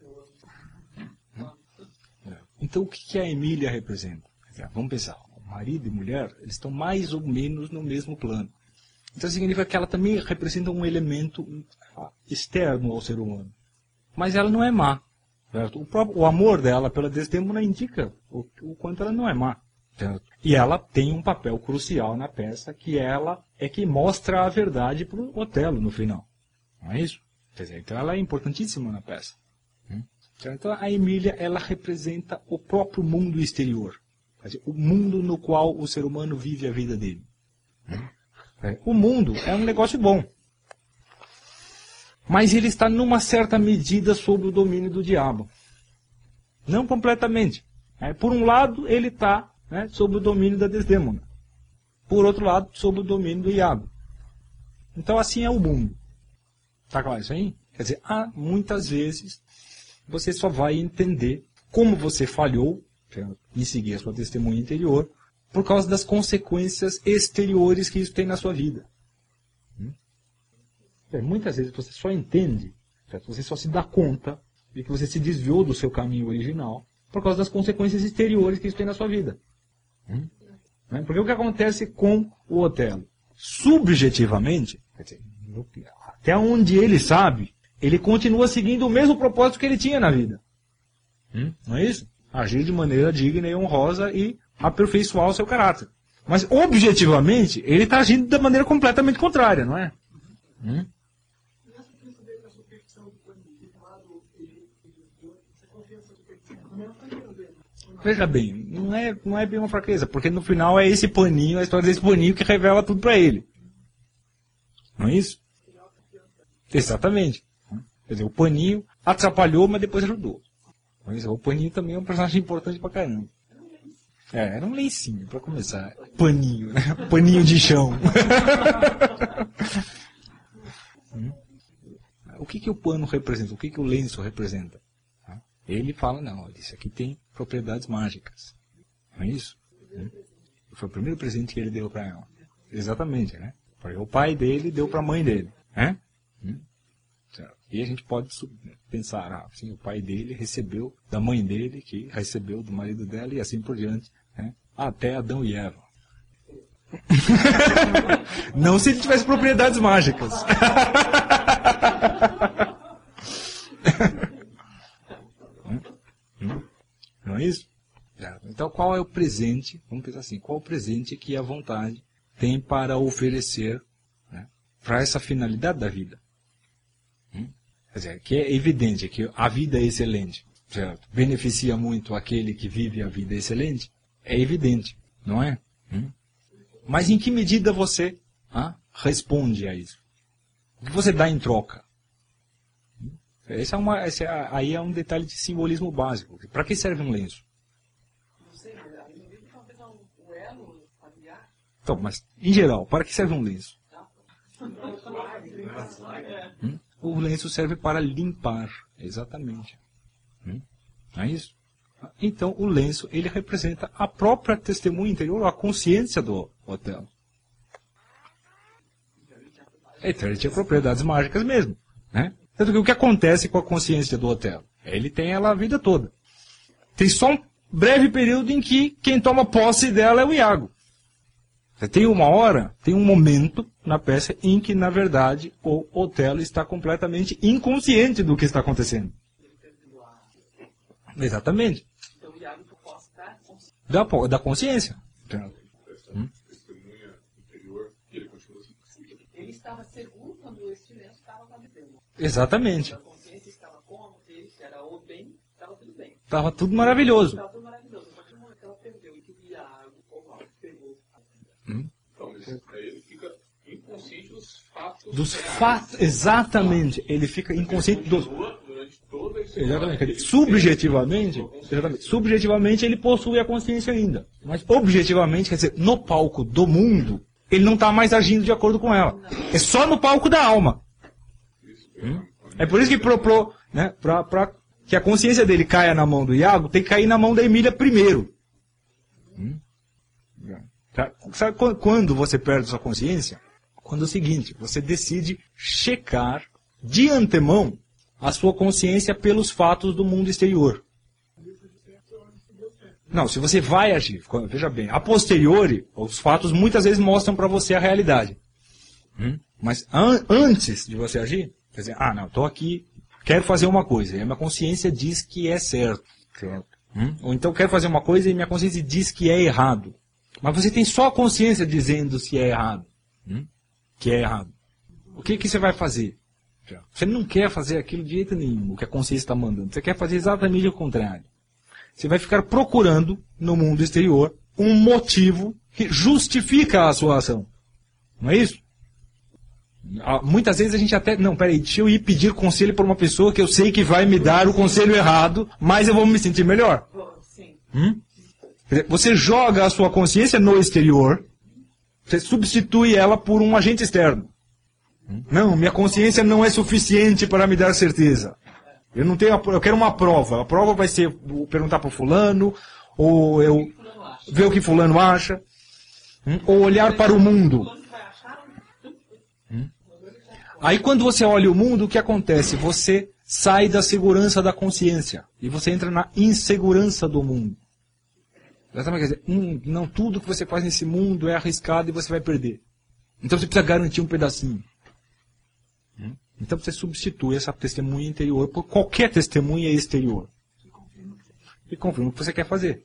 Então, o que a Emília representa? Vamos pensar, marido e mulher, eles estão mais ou menos no mesmo plano. Então, significa que ela também representa um elemento externo ao ser humano. Mas ela não é má. Certo? O, próprio, o amor dela pela Desdemona indica o, o quanto ela não é má. Certo? E ela tem um papel crucial na peça, que ela é que mostra a verdade para o Otelo no final. Não é isso? Quer dizer, então ela é importantíssima na peça. Hum? Então a Emília, ela representa o próprio mundo exterior. Quer dizer, o mundo no qual o ser humano vive a vida dele. Hum? É, o mundo é um negócio bom. Mas ele está numa certa medida sob o domínio do diabo. Não completamente. É, por um lado, ele está, né, sob o domínio da Desdemona. Por outro lado, sob o domínio do Iago. Então assim é o mundo. Está claro isso aí? Quer dizer, há muitas vezes você só vai entender como você falhou em seguir a sua testemunha interior por causa das consequências exteriores que isso tem na sua vida. Muitas vezes você só entende, certo? Você só se dá conta de que você se desviou do seu caminho original por causa das consequências exteriores que isso tem na sua vida. Hum? Porque o que acontece com o Otelo? Subjetivamente, quer dizer, até onde ele sabe, ele continua seguindo o mesmo propósito que ele tinha na vida. Hum? Não é isso? Agir de maneira digna e honrosa e aperfeiçoar o seu caráter. Mas, objetivamente, ele está agindo de maneira completamente contrária, não é? Hum? Veja bem, não é, não é bem uma fraqueza, porque no final é esse paninho, a história desse paninho que revela tudo para ele. Não é isso? Exatamente. Quer dizer, o paninho atrapalhou, mas depois ajudou. Mas o paninho também é um personagem importante pra caramba. É, era um lencinho, para começar. Paninho, né? Paninho de chão. O que, que o pano representa? O que, que o lenço representa? Ele fala, não, isso aqui tem propriedades mágicas. Não é isso? Foi o primeiro presente que ele deu para ela. Exatamente, né? Porque o pai dele deu para a mãe dele. Né? E a gente pode pensar, ah, assim, o pai dele recebeu da mãe dele, que recebeu do marido dela, e assim por diante. Né? Até Adão e Eva. Não se ele tivesse propriedades mágicas. Não é isso? Então, qual é o presente? Vamos pensar assim: qual é o presente que a vontade tem para oferecer, né, para essa finalidade da vida? Hum? Quer dizer, que é evidente que a vida é excelente, certo? Beneficia muito aquele que vive a vida excelente. É evidente, não é? Hum? Mas em que medida você ah, responde a isso? O que você dá em troca? Esse é uma, esse é, aí é um detalhe de simbolismo básico. Para que serve um lenço? Não sei, aí não vejo talvez um elo familiar. Então, mas, em geral, para que serve um lenço? Hum? O lenço serve para limpar, exatamente. Hum? Não é isso? Então, o lenço, ele representa a própria testemunha interior, a consciência do Otelo. Então, ele tinha propriedades mágicas mesmo, né? Tanto que o que acontece com a consciência do Otelo? Ele tem ela a vida toda. Tem só um breve período em que quem toma posse dela é o Iago. Tem uma hora, tem um momento na peça em que, na verdade, o Otelo está completamente inconsciente do que está acontecendo. Exatamente. Então o Iago por posse da consciência. Da, da consciência. Hum? Testemunha interior, ele continua assim. Ele estava seguro quando esse lenço estava com a Desdemona. Exatamente. A consciência estava com ele, era o bem, estava tudo bem. Estava tudo maravilhoso. Estava tudo maravilhoso. A partir do momento que ela perdeu e que o Iago, o mal, pegou. Hum? Então, ele, ele fica inconsciente dos fatos. Dos fatos, exatamente. Ele fica inconsciente dos... Durante toda a história. Exatamente. Subjetivamente, exatamente. Subjetivamente ele possui a consciência ainda. Mas objetivamente, quer dizer, no palco do mundo, ele não está mais agindo de acordo com ela. É só no palco da alma. Hum? É por isso que pro, pro, né, pra, pra que a consciência dele caia na mão do Iago, tem que cair na mão da Emília primeiro. Hum? Sabe quando você perde sua consciência? Quando é o seguinte, você decide checar de antemão a sua consciência pelos fatos do mundo exterior. Não, se você vai agir, veja bem, a posteriori, os fatos muitas vezes mostram para você a realidade. Hum? Mas an antes de você agir, quer dizer, ah não, estou aqui, quero fazer uma coisa, e a minha consciência diz que é certo. certo. Hum? Ou então quero fazer uma coisa e minha consciência diz que é errado. Mas você tem só a consciência dizendo se é errado. Hum? Que é errado. O que, que você vai fazer? Você não quer fazer aquilo de jeito nenhum, o que a consciência está mandando. Você quer fazer exatamente o contrário. Você vai ficar procurando, no mundo exterior, um motivo que justifica a sua ação. Não é isso? Muitas vezes a gente até... Não, peraí, deixa eu ir pedir conselho para uma pessoa que eu sei que vai me dar o conselho errado, mas eu vou me sentir melhor. Hum? Você joga a sua consciência no exterior, você substitui ela por um agente externo. Não, minha consciência não é suficiente para me dar certeza. Eu não tenho, eu quero uma prova. A prova vai ser perguntar para o fulano, ou eu ver o que fulano acha, ou olhar para o mundo. Aí quando você olha o mundo, o que acontece? Você sai da segurança da consciência e você entra na insegurança do mundo. Exatamente, quer dizer, hum, não tudo que você faz nesse mundo é arriscado e você vai perder. Então você precisa garantir um pedacinho. Então você substitui essa testemunha interior por qualquer testemunha exterior. E confirma o que você quer fazer.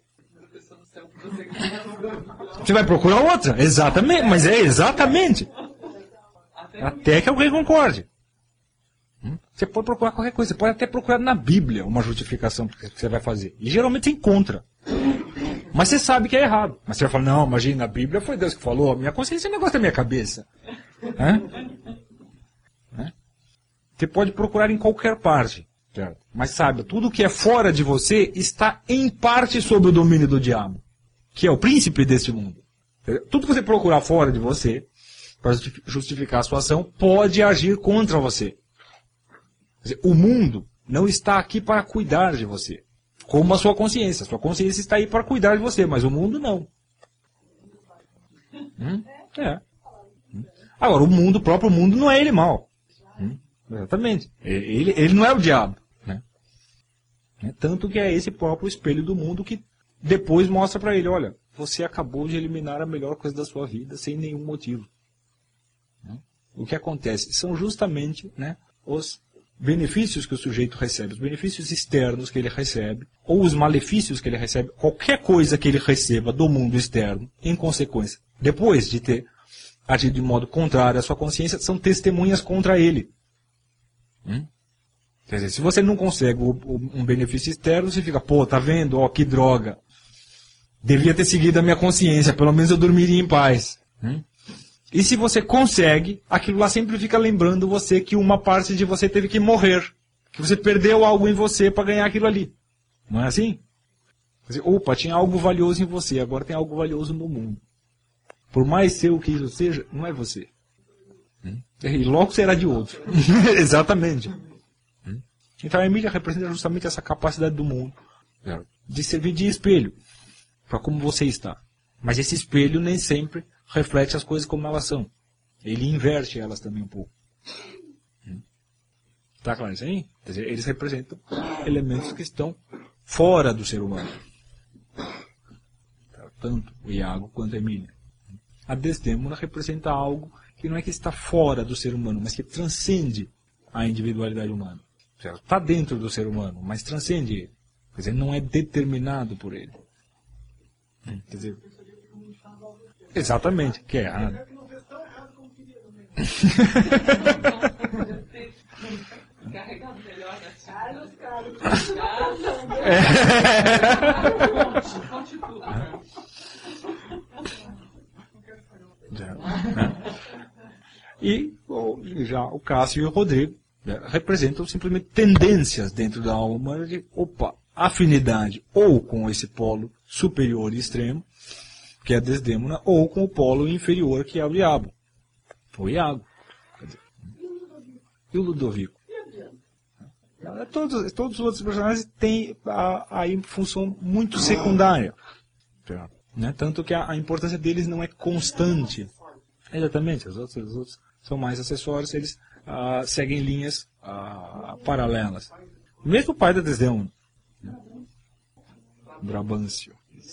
Você vai procurar outra. Exatamente, mas é exatamente. Até que alguém concorde. Você pode procurar qualquer coisa. Você pode até procurar na Bíblia uma justificação que você vai fazer. E geralmente você encontra. Mas você sabe que é errado. Mas você vai falar, não, imagina, a Bíblia foi Deus que falou, a minha consciência é um negócio da minha cabeça. Hã? Hã? Você pode procurar em qualquer parte. Certo? Mas saiba, tudo que é fora de você está em parte sob o domínio do diabo, que é o príncipe deste mundo. Tudo que você procurar fora de você, para justificar a sua ação, pode agir contra você. Quer dizer, o mundo não está aqui para cuidar de você. Como a sua consciência. A sua consciência está aí para cuidar de você, mas o mundo não. Hum? É. Hum. Agora, o mundo, o próprio mundo, não é ele mal. Hum? Exatamente. Ele, ele não é o diabo. Né? Tanto que é esse próprio espelho do mundo que depois mostra para ele, olha, você acabou de eliminar a melhor coisa da sua vida sem nenhum motivo. O que acontece? São justamente, né, os benefícios que o sujeito recebe, os benefícios externos que ele recebe, ou os malefícios que ele recebe, qualquer coisa que ele receba do mundo externo, em consequência, depois de ter agido de modo contrário à sua consciência, são testemunhas contra ele. Hum? Quer dizer, se você não consegue um benefício externo, você fica, pô, tá vendo? Ó, que droga. Devia ter seguido a minha consciência, pelo menos eu dormiria em paz. Hum? E se você consegue, aquilo lá sempre fica lembrando você que uma parte de você teve que morrer. Que você perdeu algo em você para ganhar aquilo ali. Não é assim? Quer dizer, opa, tinha algo valioso em você, agora tem algo valioso no mundo. Por mais seu que isso seja, não é você. Hum? E logo será de outro. Exatamente. Hum? Então a Emília representa justamente essa capacidade do mundo de servir de espelho para como você está. Mas esse espelho nem sempre reflete as coisas como elas são. Ele inverte elas também um pouco. Está claro isso aí? Quer dizer, eles representam elementos que estão fora do ser humano. Tanto o Iago quanto a Emília. A Desdémona representa algo que não é que está fora do ser humano, mas que transcende a individualidade humana. Está dentro do ser humano, mas transcende ele. Quer dizer, não é determinado por ele. Quer dizer, exatamente, que é errado. Carregado melhor na Carlos, Carlos. Conte tudo. E já o Cássio e o Rodrigo, né, representam simplesmente tendências dentro da alma de, opa, afinidade ou com esse polo superior e extremo, que é a Desdémona, ou com o polo inferior, que é o diabo, o Iago. Quer dizer, e o Ludovico? Todos, todos os outros personagens têm aí função muito secundária. Né? Tanto que a, a importância deles não é constante. Exatamente, os outros, os outros são mais acessórios, eles ah, seguem linhas ah, paralelas. Mesmo o pai da Desdémona. Né? Brabâncio.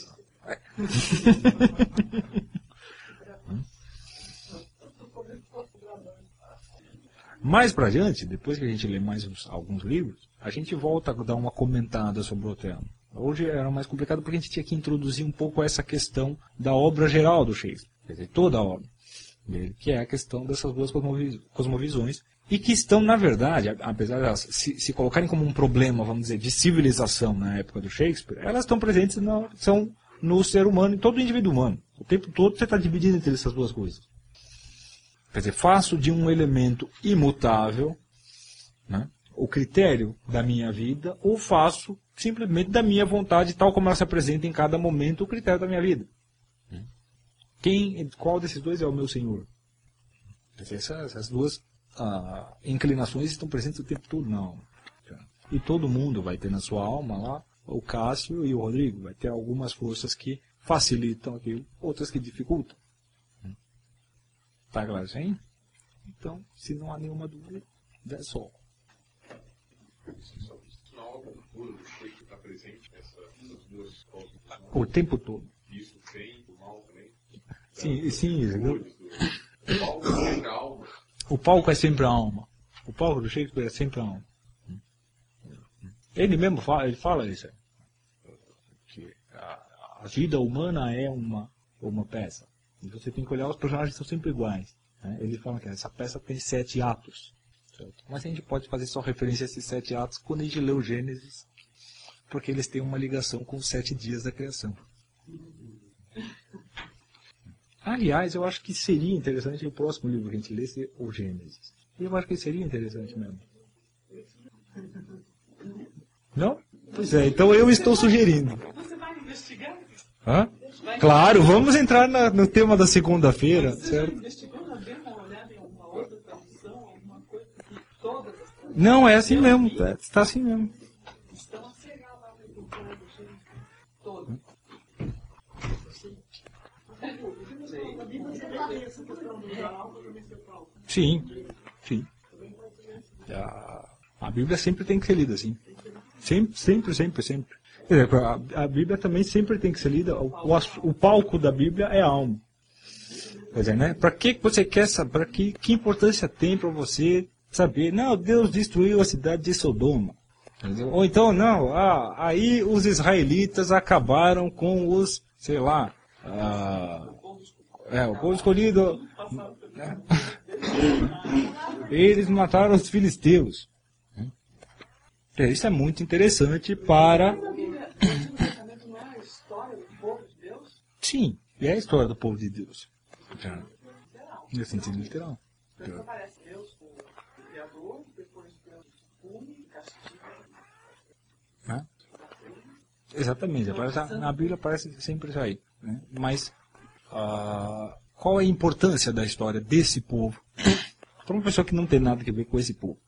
Mais pra diante, depois que a gente lê mais uns, alguns livros, a gente volta a dar uma comentada sobre o Otelo. Hoje era mais complicado porque a gente tinha que introduzir um pouco essa questão da obra geral do Shakespeare, quer dizer, toda a obra dele, que é a questão dessas duas cosmovisões, e que estão, na verdade, apesar de elas se, se colocarem como um problema, vamos dizer, de civilização na época do Shakespeare, elas estão presentes no, são no ser humano, em todo o indivíduo humano. O tempo todo você está dividindo entre essas duas coisas. Quer dizer, faço de um elemento imutável, né, o critério da minha vida, ou faço simplesmente da minha vontade, tal como ela se apresenta em cada momento, o critério da minha vida. Quem, qual desses dois é o meu Senhor? Essas, essas duas ah, inclinações estão presentes o tempo todo, não. E todo mundo vai ter na sua alma lá, o Cássio e o Rodrigo, vai ter algumas forças que facilitam aquilo, outras que dificultam. Tá claro isso aí? Então, se não há nenhuma dúvida, é só. Na obra toda do Shakespeare está presente essas duas causas. O tempo todo. Isso tem, o mal também. Sim, sim. O palco é sempre a alma. O palco é sempre a alma. O palco do Shakespeare é sempre a alma. Ele mesmo fala, ele fala isso. Que a, a vida humana é uma, uma peça. E você tem que olhar, os personagens são sempre iguais. Né? Ele fala que essa peça tem sete atos. Certo? Mas a gente pode fazer só referência a esses sete atos quando a gente lê o Gênesis, porque eles têm uma ligação com os sete dias da criação. Aliás, eu acho que seria interessante o próximo livro que a gente lê ser o Gênesis. Eu acho que seria interessante mesmo. Não? Pois é, então eu estou sugerindo. Você vai investigar? Hã? Claro, vamos entrar na, no tema da segunda-feira, certo? Investigou, já deu uma olhada em alguma outra tradução, alguma coisa que todas as coisas. Não, é assim mesmo, está assim mesmo. Estão a cegar lá no cultura do gente. Todas. Sim, sim. A, a Bíblia sempre tem que ser lida assim. Sempre, sempre, sempre, sempre. Quer dizer, a, a Bíblia também sempre tem que ser lida. O, o, o palco da Bíblia é a alma. Quer dizer, né? Para que você quer saber? Para que, que importância tem para você saber? Não, Deus destruiu a cidade de Sodoma. Ou então, não, ah, aí os israelitas acabaram com os, sei lá, ah, é, o povo escolhido. Né? Eles mataram os filisteus. Isso é muito interessante para... Sim, é a história do povo de Deus. No sentido literal. Então aparece Deus como criador, depois Deus pune, castiga. Né? Exatamente, aparece, na Bíblia aparece sempre isso aí. Né? Mas uh, qual é a importância da história desse povo para uma pessoa que não tem nada a ver com esse povo?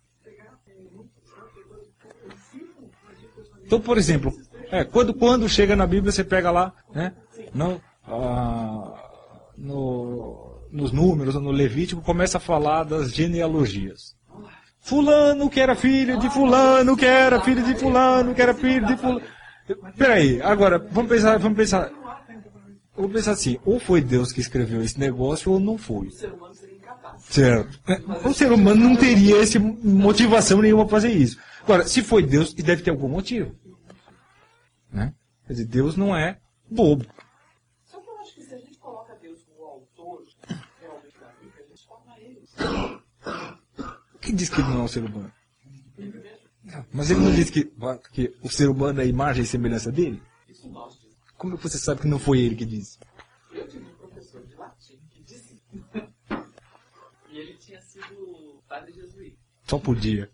Então, por exemplo, é, quando, quando chega na Bíblia, você pega lá, né, não, ah, no, nos números, no Levítico, começa a falar das genealogias. Fulano que era filho de fulano, que era filho de fulano, que era filho de fulano. Peraí, agora, vamos pensar, vamos pensar, vamos pensar assim, ou foi Deus que escreveu esse negócio, ou não foi. O ser humano seria incapaz. Certo. O ser humano não teria essa motivação nenhuma para fazer isso. Agora, se foi Deus, deve ter algum motivo. Né? Quer dizer, Deus não é bobo. Só que eu acho que se a gente coloca Deus como autor realmente da Bíblia, a gente torna ele. Quem diz que ele não é um ser humano? Mas ele não disse que, que o ser humano é a imagem e semelhança dele? Isso nós dizemos. Como você sabe que não foi ele que disse? Eu tive um professor de latim que disse. E ele tinha sido padre jesuíta. Só podia.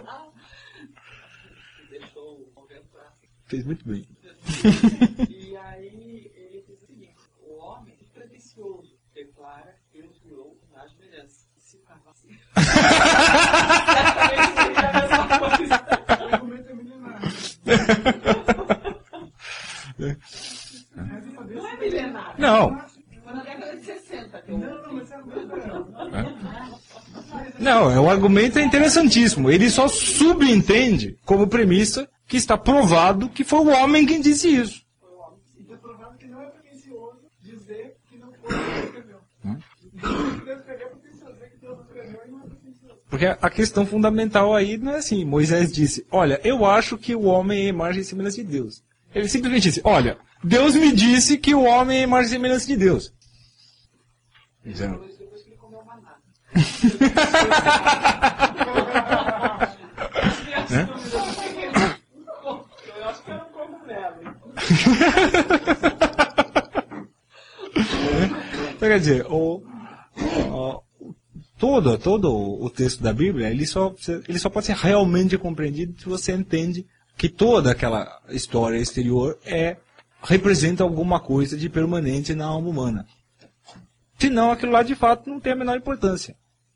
Deixou o convento assim. Fez muito bem. E aí aí ele diz o seguinte: o homem é pretensioso, declara que ele criou na semelhança. Se cavar assim. Certamente seria a mesma coisa. O argumento é milenar. Não é milenar. Não. Foi na década de sessenta que eu. Não, não, mas esse argumento é. Não, é, o argumento é interessantíssimo. Ele só subentende como premissa que está provado que foi o homem quem disse isso. Então é provado que não é pretensioso dizer que não foi Deus que escreveu. Deus que Deus escreveu é pretensioso, dizer que Deus escreveu e não é pretensioso. Porque a questão fundamental aí não é assim. Moisés disse, olha, eu acho que o homem é a imagem e semelhança de Deus. Ele simplesmente disse, olha, Deus me disse que o homem é a imagem e semelhança de Deus. Dizendo, Depois que ele comeu maná. né? Eu acho que era um cogumelo. Então, quer dizer, o, o, todo, todo o texto da Bíblia, ele só, ele só pode ser realmente compreendido se você entende que toda aquela história exterior é, representa alguma coisa de permanente na alma humana. Senão, aquilo lá de fato não tem a menor importância.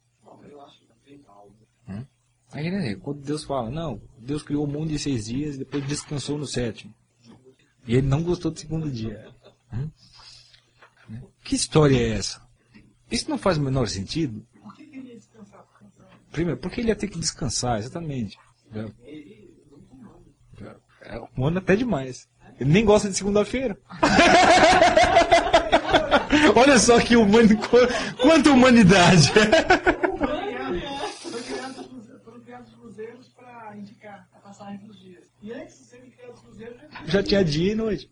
Hum? Aí, né, quando Deus fala, não, Deus criou o mundo em seis dias e depois descansou no sétimo. E ele não gostou do segundo dia. Hum? Que história é essa? Isso não faz o menor sentido. Por que queria descansar? Primeiro, porque ele ia ter que descansar, exatamente. É um ano até demais. Ele nem gosta de segunda-feira. Olha só que humani... quanta humanidade. Foram criados cruzeiros para indicar a passagem dos dias. E antes de serem criados cruzeiros, Já tinha dia e noite.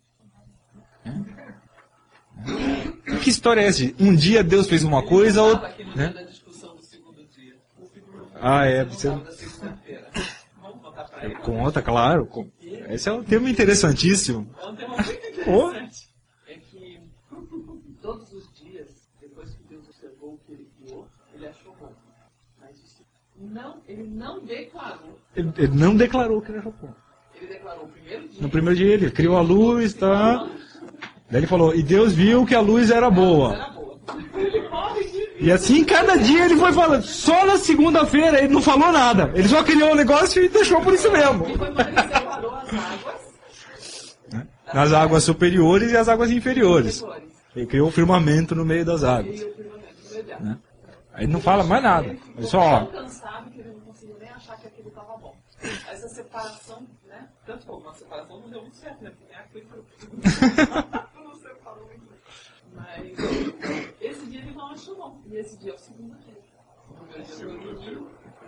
Que história é essa? Um dia Deus fez uma coisa, outro... Aquele né? dia da discussão do segundo dia. Ah, é. Você... Da segunda-feira. Vamos contar pra ele. Conta, claro. Com- Esse é um tema interessantíssimo. É um tema muito interessante. É que todos os dias, depois que Deus observou o que ele criou, ele achou bom. Mas isso não, ele não declarou. Ele, ele não declarou que era Japão. Ele declarou o primeiro dia. No primeiro dia ele criou a luz, tá? Daí ele falou, e Deus viu que a luz era boa. Era boa. Ele morre de E assim, cada dia ele foi falando. Só na segunda-feira ele não falou nada. Ele só criou o negócio e deixou por isso mesmo. E foi quando ele separou as águas. Nas águas superiores e as águas inferiores. Flores. Ele criou o firmamento no meio das águas. E o firmamento no meio dela. Né? Aí ele não fala mais nada. Ele só, ó, Tão cansado que ele não conseguiu nem achar que aquilo estava bom. Essa separação, né? Tanto como uma separação não deu muito certo, né? Porque tem aquífero. Não separou muito. Mas esse dia ele não achou bom. E esse dia é o segundo dia. O primeiro dia foi dormiu.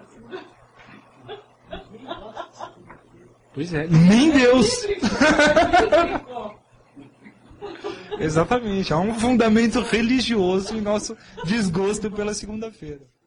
pois é, nem Deus. Exatamente, há um fundamento religioso em nosso desgosto pela segunda-feira.